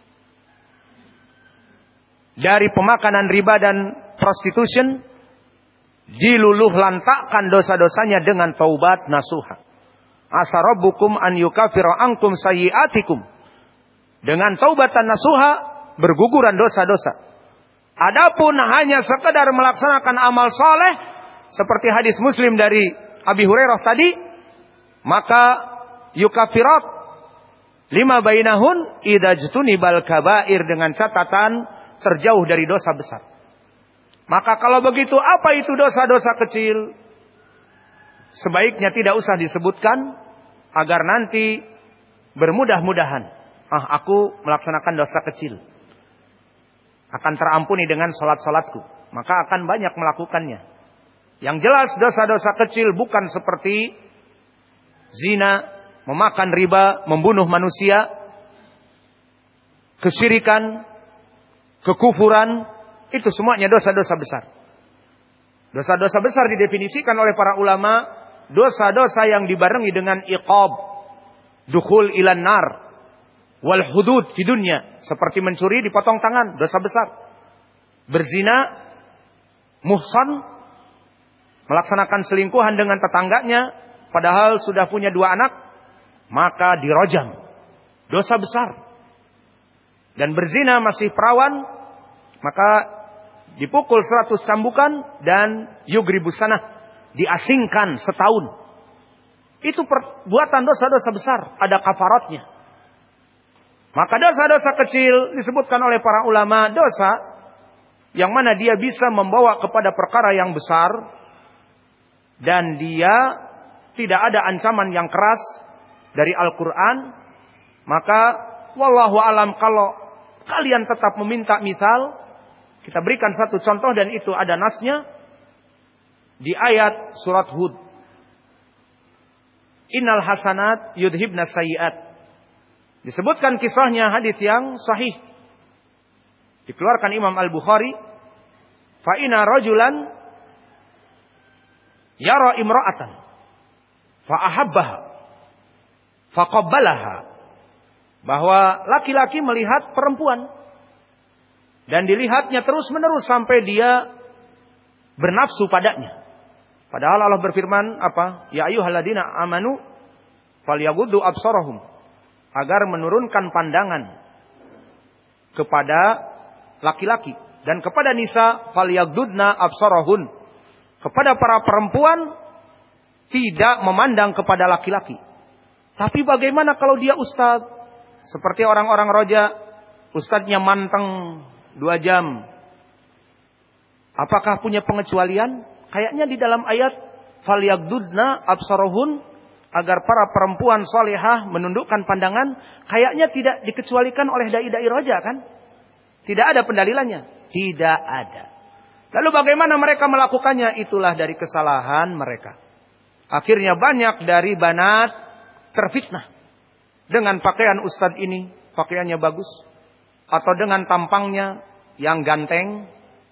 dari pemakanan riba dan prostitution diluluh lantakkan dosa-dosanya dengan taubat nasuha. Asa rabbukum an yukafira ankum sayyiatikum. Dengan taubatan nasuha berguguran dosa-dosa. Adapun hanya sekedar melaksanakan amal saleh seperti hadis Muslim dari Abi Hurairah tadi, maka yukafirat lima bainahun idza jtunibal kabair, dengan catatan terjauh dari dosa besar. Maka kalau begitu, apa itu dosa-dosa kecil? Sebaiknya tidak usah disebutkan agar nanti bermudah-mudahan, ah aku melaksanakan dosa kecil, akan terampuni dengan salat-salatku, maka akan banyak melakukannya. Yang jelas dosa-dosa kecil bukan seperti zina, memakan riba, membunuh manusia, kesyirikan, kekufuran, itu semuanya dosa-dosa besar. Dosa-dosa besar didefinisikan oleh para ulama, dosa-dosa yang dibarengi dengan iqab, dukhul ilan nar, wal hudud di dunia, seperti mencuri dipotong tangan, dosa besar. Berzina, muhsan, melaksanakan selingkuhan dengan tetangganya padahal sudah punya dua anak, maka dirojam, dosa besar. Dan berzina masih perawan, maka dipukul seratus cambukan dan yugribus sanah, diasingkan setahun. Itu perbuatan dosa-dosa besar, ada kafaratnya. Maka dosa-dosa kecil disebutkan oleh para ulama dosa yang mana dia bisa membawa kepada perkara yang besar dan dia tidak ada ancaman yang keras dari Al-Quran. Maka wallahu alam, kalau kalian tetap meminta, misal kita berikan satu contoh dan itu ada nasnya di ayat surat Hud. Innal hasanat yudhibna sayyiat. Disebutkan kisahnya, hadis yang sahih. Dikeluarkan Imam Al-Bukhari. Fa inna rajulan yara imra'atan fa ahabbaha fa qabbalaha. Bahwa laki-laki melihat perempuan dan dilihatnya terus-menerus sampai dia bernafsu padanya. Padahal Allah berfirman apa? Ya ayyuhalladzina amanu falyaghuddu absarahum, agar menurunkan pandangan kepada laki-laki, dan kepada nisa falyaghdudna absarahun, kepada para perempuan tidak memandang kepada laki-laki. Tapi bagaimana kalau dia ustaz? Seperti orang-orang roja, ustaznya manteng dua jam. Apakah punya pengecualian? kayaknya di dalam ayat falyaghdudna absarohun, agar para perempuan salihah menundukkan pandangan, kayaknya tidak dikecualikan oleh dai-dai roja kan? Tidak ada pendalilannya, tidak ada. Lalu bagaimana mereka melakukannya? Itulah dari kesalahan mereka. Akhirnya banyak dari banat terfitnah dengan pakaian ustadz ini, pakaiannya bagus, atau dengan tampangnya yang ganteng.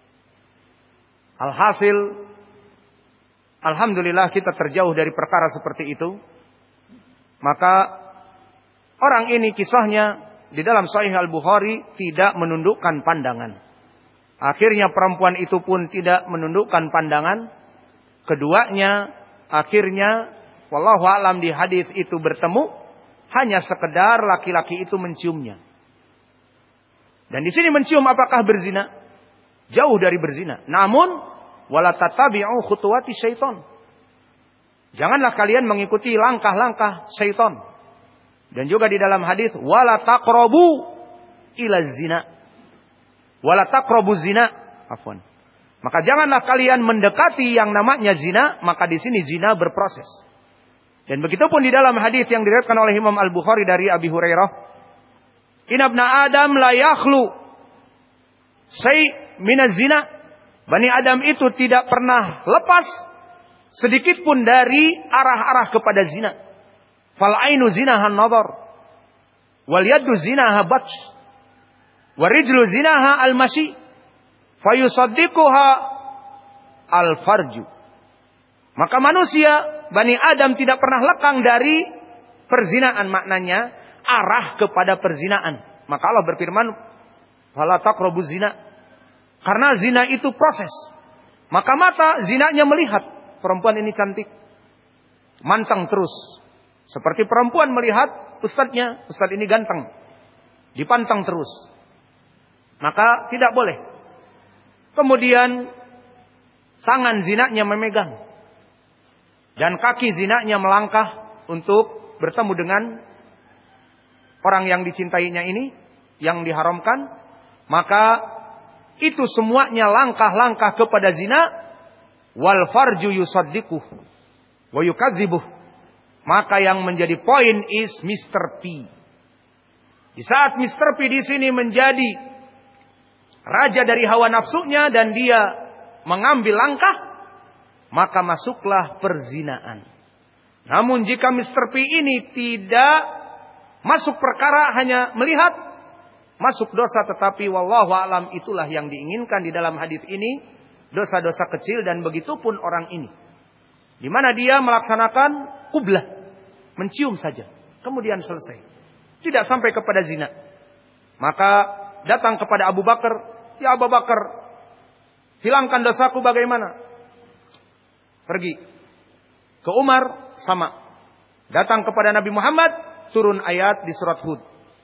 Alhasil, alhamdulillah kita terjauh dari perkara seperti itu. Maka orang ini kisahnya di dalam Sahih Al-Bukhari tidak menundukkan pandangan. Akhirnya perempuan itu pun tidak menundukkan pandangan. Keduanya akhirnya wallahu a'lam di hadis itu bertemu, hanya sekedar laki-laki itu menciumnya. Dan di sini mencium apakah berzina? Jauh dari berzina. Namun wala tatabi'u khutuwati syaitan. Janganlah kalian mengikuti langkah-langkah syaitan. Dan juga di dalam hadis wala taqrabu ila zina. Wala taqrabu zina. Afwan. Maka janganlah kalian mendekati yang namanya zina, maka di sini zina berproses. Dan begitu pun di dalam hadis yang diriwayatkan oleh Imam Al-Bukhari dari Abi Hurairah, inna ibna Adam la yakhlu say' minaz zina. Bani Adam itu tidak pernah lepas sedikit pun dari arah-arah kepada zina. Fal ainu zinaha an-nadhar, wal yadu zinaha batsh, wa rijlu zinaha al-mashi, fayusaddiquha al-farju. Maka manusia, Bani Adam tidak pernah lekang dari perzinaan, maknanya arah kepada perzinaan. Maka Allah berfirman, fala taqrabuz zina. Karena zina itu proses. Maka mata zinanya melihat perempuan ini cantik, mantang terus. Seperti perempuan melihat ustadznya, ustadz ini ganteng, dipantang terus. Maka tidak boleh. Kemudian tangan zinanya memegang, dan kaki zinanya melangkah untuk bertemu dengan orang yang dicintainya ini, yang diharamkan. Maka itu semuanya langkah-langkah kepada zina. Wal farju yusaddiquh wa yukadzibuh. Maka yang menjadi poin is mister P. Di saat mister P di sini menjadi raja dari hawa nafsunya dan dia mengambil langkah, maka masuklah perzinaan. Namun jika mister P ini tidak masuk perkara, hanya melihat, masuk dosa. Tetapi wallahu a'lam itulah yang diinginkan di dalam hadis ini, dosa-dosa kecil. Dan begitu pun orang ini, di mana dia melaksanakan qublah, mencium saja, kemudian selesai, tidak sampai kepada zina. Maka datang kepada Abu Bakar, ya Abu Bakar, hilangkan dosaku bagaimana? Pergi ke Umar, sama. Datang kepada Nabi Muhammad, turun ayat di surat Hud.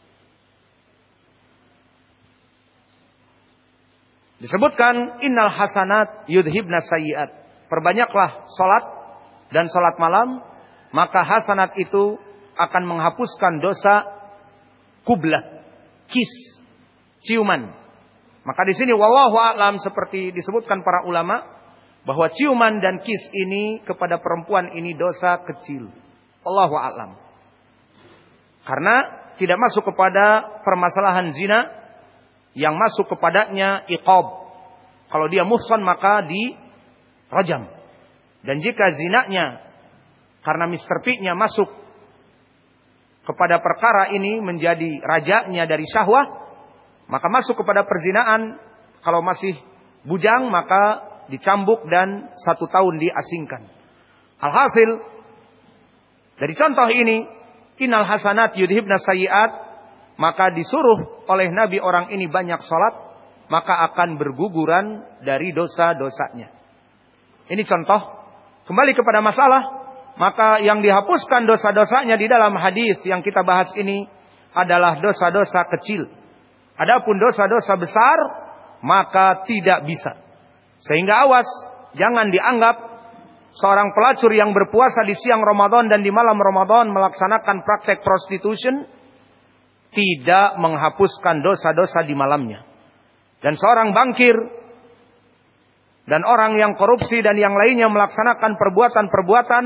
Disebutkan innal hasanat yudhibna sayyiat. Perbanyaklah salat dan salat malam, maka hasanat itu akan menghapuskan dosa qublah, kiss, ciuman. Maka di sini wallahu a'lam, seperti disebutkan para ulama, bahwa ciuman dan kiss ini kepada perempuan ini dosa kecil. Wallahu a'lam. Karena tidak masuk kepada permasalahan zina, yang masuk kepadanya iqab. Kalau dia muhsan maka dirajam. Dan jika zinanya karena mister P-nya masuk kepada perkara ini menjadi rajanya dari syahwah, maka masuk kepada perzinaan. Kalau masih bujang maka dicambuk dan satu tahun diasingkan. Alhasil dari contoh ini, innal hasanat yudhibna sayyiat, maka disuruh oleh Nabi orang ini banyak salat, maka akan berguguran dari dosa-dosanya. Ini contoh. Kembali kepada masalah, maka yang dihapuskan dosa-dosanya di dalam hadis yang kita bahas ini adalah dosa-dosa kecil. Adapun dosa-dosa besar maka tidak bisa. Sehingga awas, jangan dianggap seorang pelacur yang berpuasa di siang Ramadan dan di malam Ramadan melaksanakan praktek prostitution tidak menghapuskan dosa-dosa di malamnya. Dan seorang bangkir dan orang yang korupsi dan yang lainnya melaksanakan perbuatan-perbuatan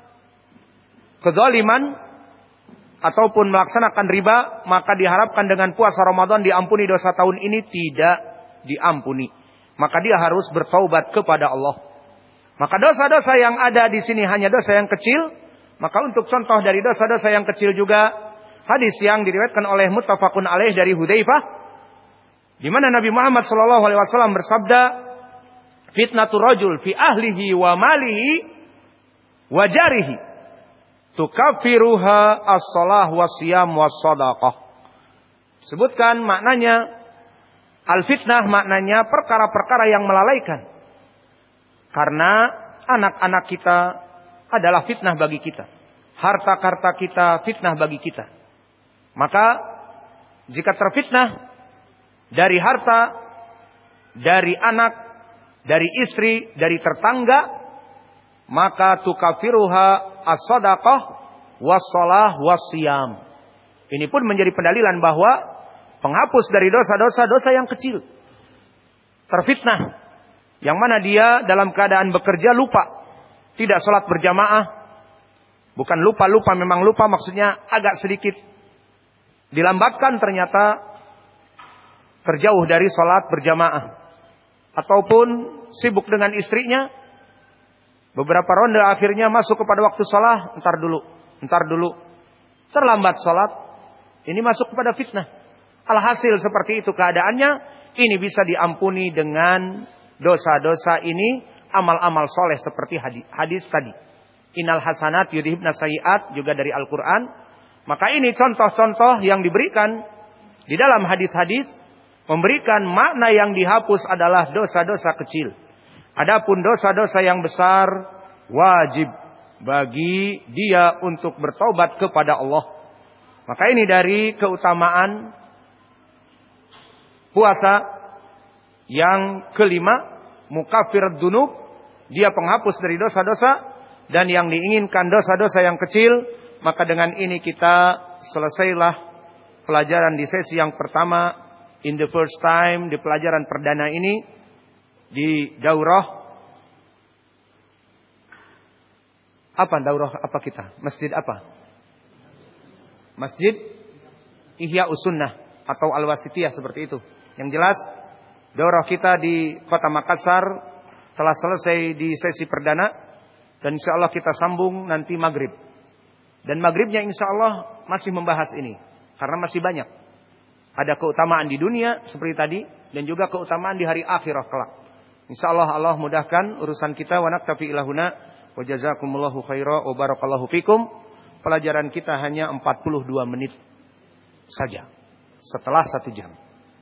kezaliman ataupun melaksanakan riba, maka diharapkan dengan puasa Ramadan diampuni dosa tahun ini, tidak diampuni. Maka dia harus bertaubat kepada Allah. Maka dosa-dosa yang ada di sini hanya dosa yang kecil. Maka untuk contoh dari dosa-dosa yang kecil juga, hadis yang diriwayatkan oleh muttafaqun alaih dari Hudzaifah, di mana Nabi Muhammad sallallahu alaihi wasallam bersabda, fitnatur rajul fi ahlihi wa malihi wa jarihi tukaffiruha as-shalah was-siyam was-shadaqah. Sebutkan maknanya, al-fitnah maknanya perkara-perkara yang melalaikan. Karena anak-anak kita adalah fitnah bagi kita. Harta-harta kita fitnah bagi kita. Maka jika terfitnah dari harta, dari anak, dari istri, dari tetangga, maka tukafiruha as-sadaqah was-shalah was-siyam. Ini pun menjadi pendalilan bahwa penghapus dari dosa-dosa dosa yang kecil. Terfitnah, yang mana dia dalam keadaan bekerja lupa, tidak sholat berjamaah. Bukan lupa-lupa, memang lupa, maksudnya agak sedikit dilambatkan, ternyata terjauh dari sholat berjamaah. Ataupun sibuk dengan istrinya, beberapa ronde akhirnya masuk kepada waktu sholat, entar dulu, entar dulu, terlambat sholat, ini masuk kepada fitnah. Alhasil seperti itu keadaannya, ini bisa diampuni dengan dosa-dosa ini, amal-amal soleh seperti hadis, hadis tadi. Innal hasanat yudhibna sayiat, juga dari Al-Quran. Maka ini contoh-contoh yang diberikan di dalam hadis-hadis, memberikan makna yang dihapus adalah dosa-dosa kecil. Adapun dosa-dosa yang besar, wajib bagi dia untuk bertobat kepada Allah. Maka ini dari keutamaan puasa. Yang kelima, mukaffir dzunub, dia penghapus dari dosa-dosa. Dan yang diinginkan dosa-dosa yang kecil. Maka dengan ini kita selesailah pelajaran di sesi yang pertama, in the first time, di pelajaran perdana ini, di daurah. Apa daurah apa kita? Masjid apa? Masjid Ihya Usunnah atau Al-Wasitiyah, seperti itu. Yang jelas, daurah kita di Kota Makassar telah selesai di sesi perdana. Dan insya Allah kita sambung nanti maghrib. Dan maghribnya insya Allah masih membahas ini. Karena masih banyak. Ada keutamaan di dunia seperti tadi. Dan juga keutamaan di hari akhirah kelak. Insya Allah Allah mudahkan urusan kita. Wa naktafi ilahuna. Wa jazakumullahu khaira. Wa barakallahu fikum. Pelajaran kita hanya empat puluh dua menit saja. Setelah satu jam.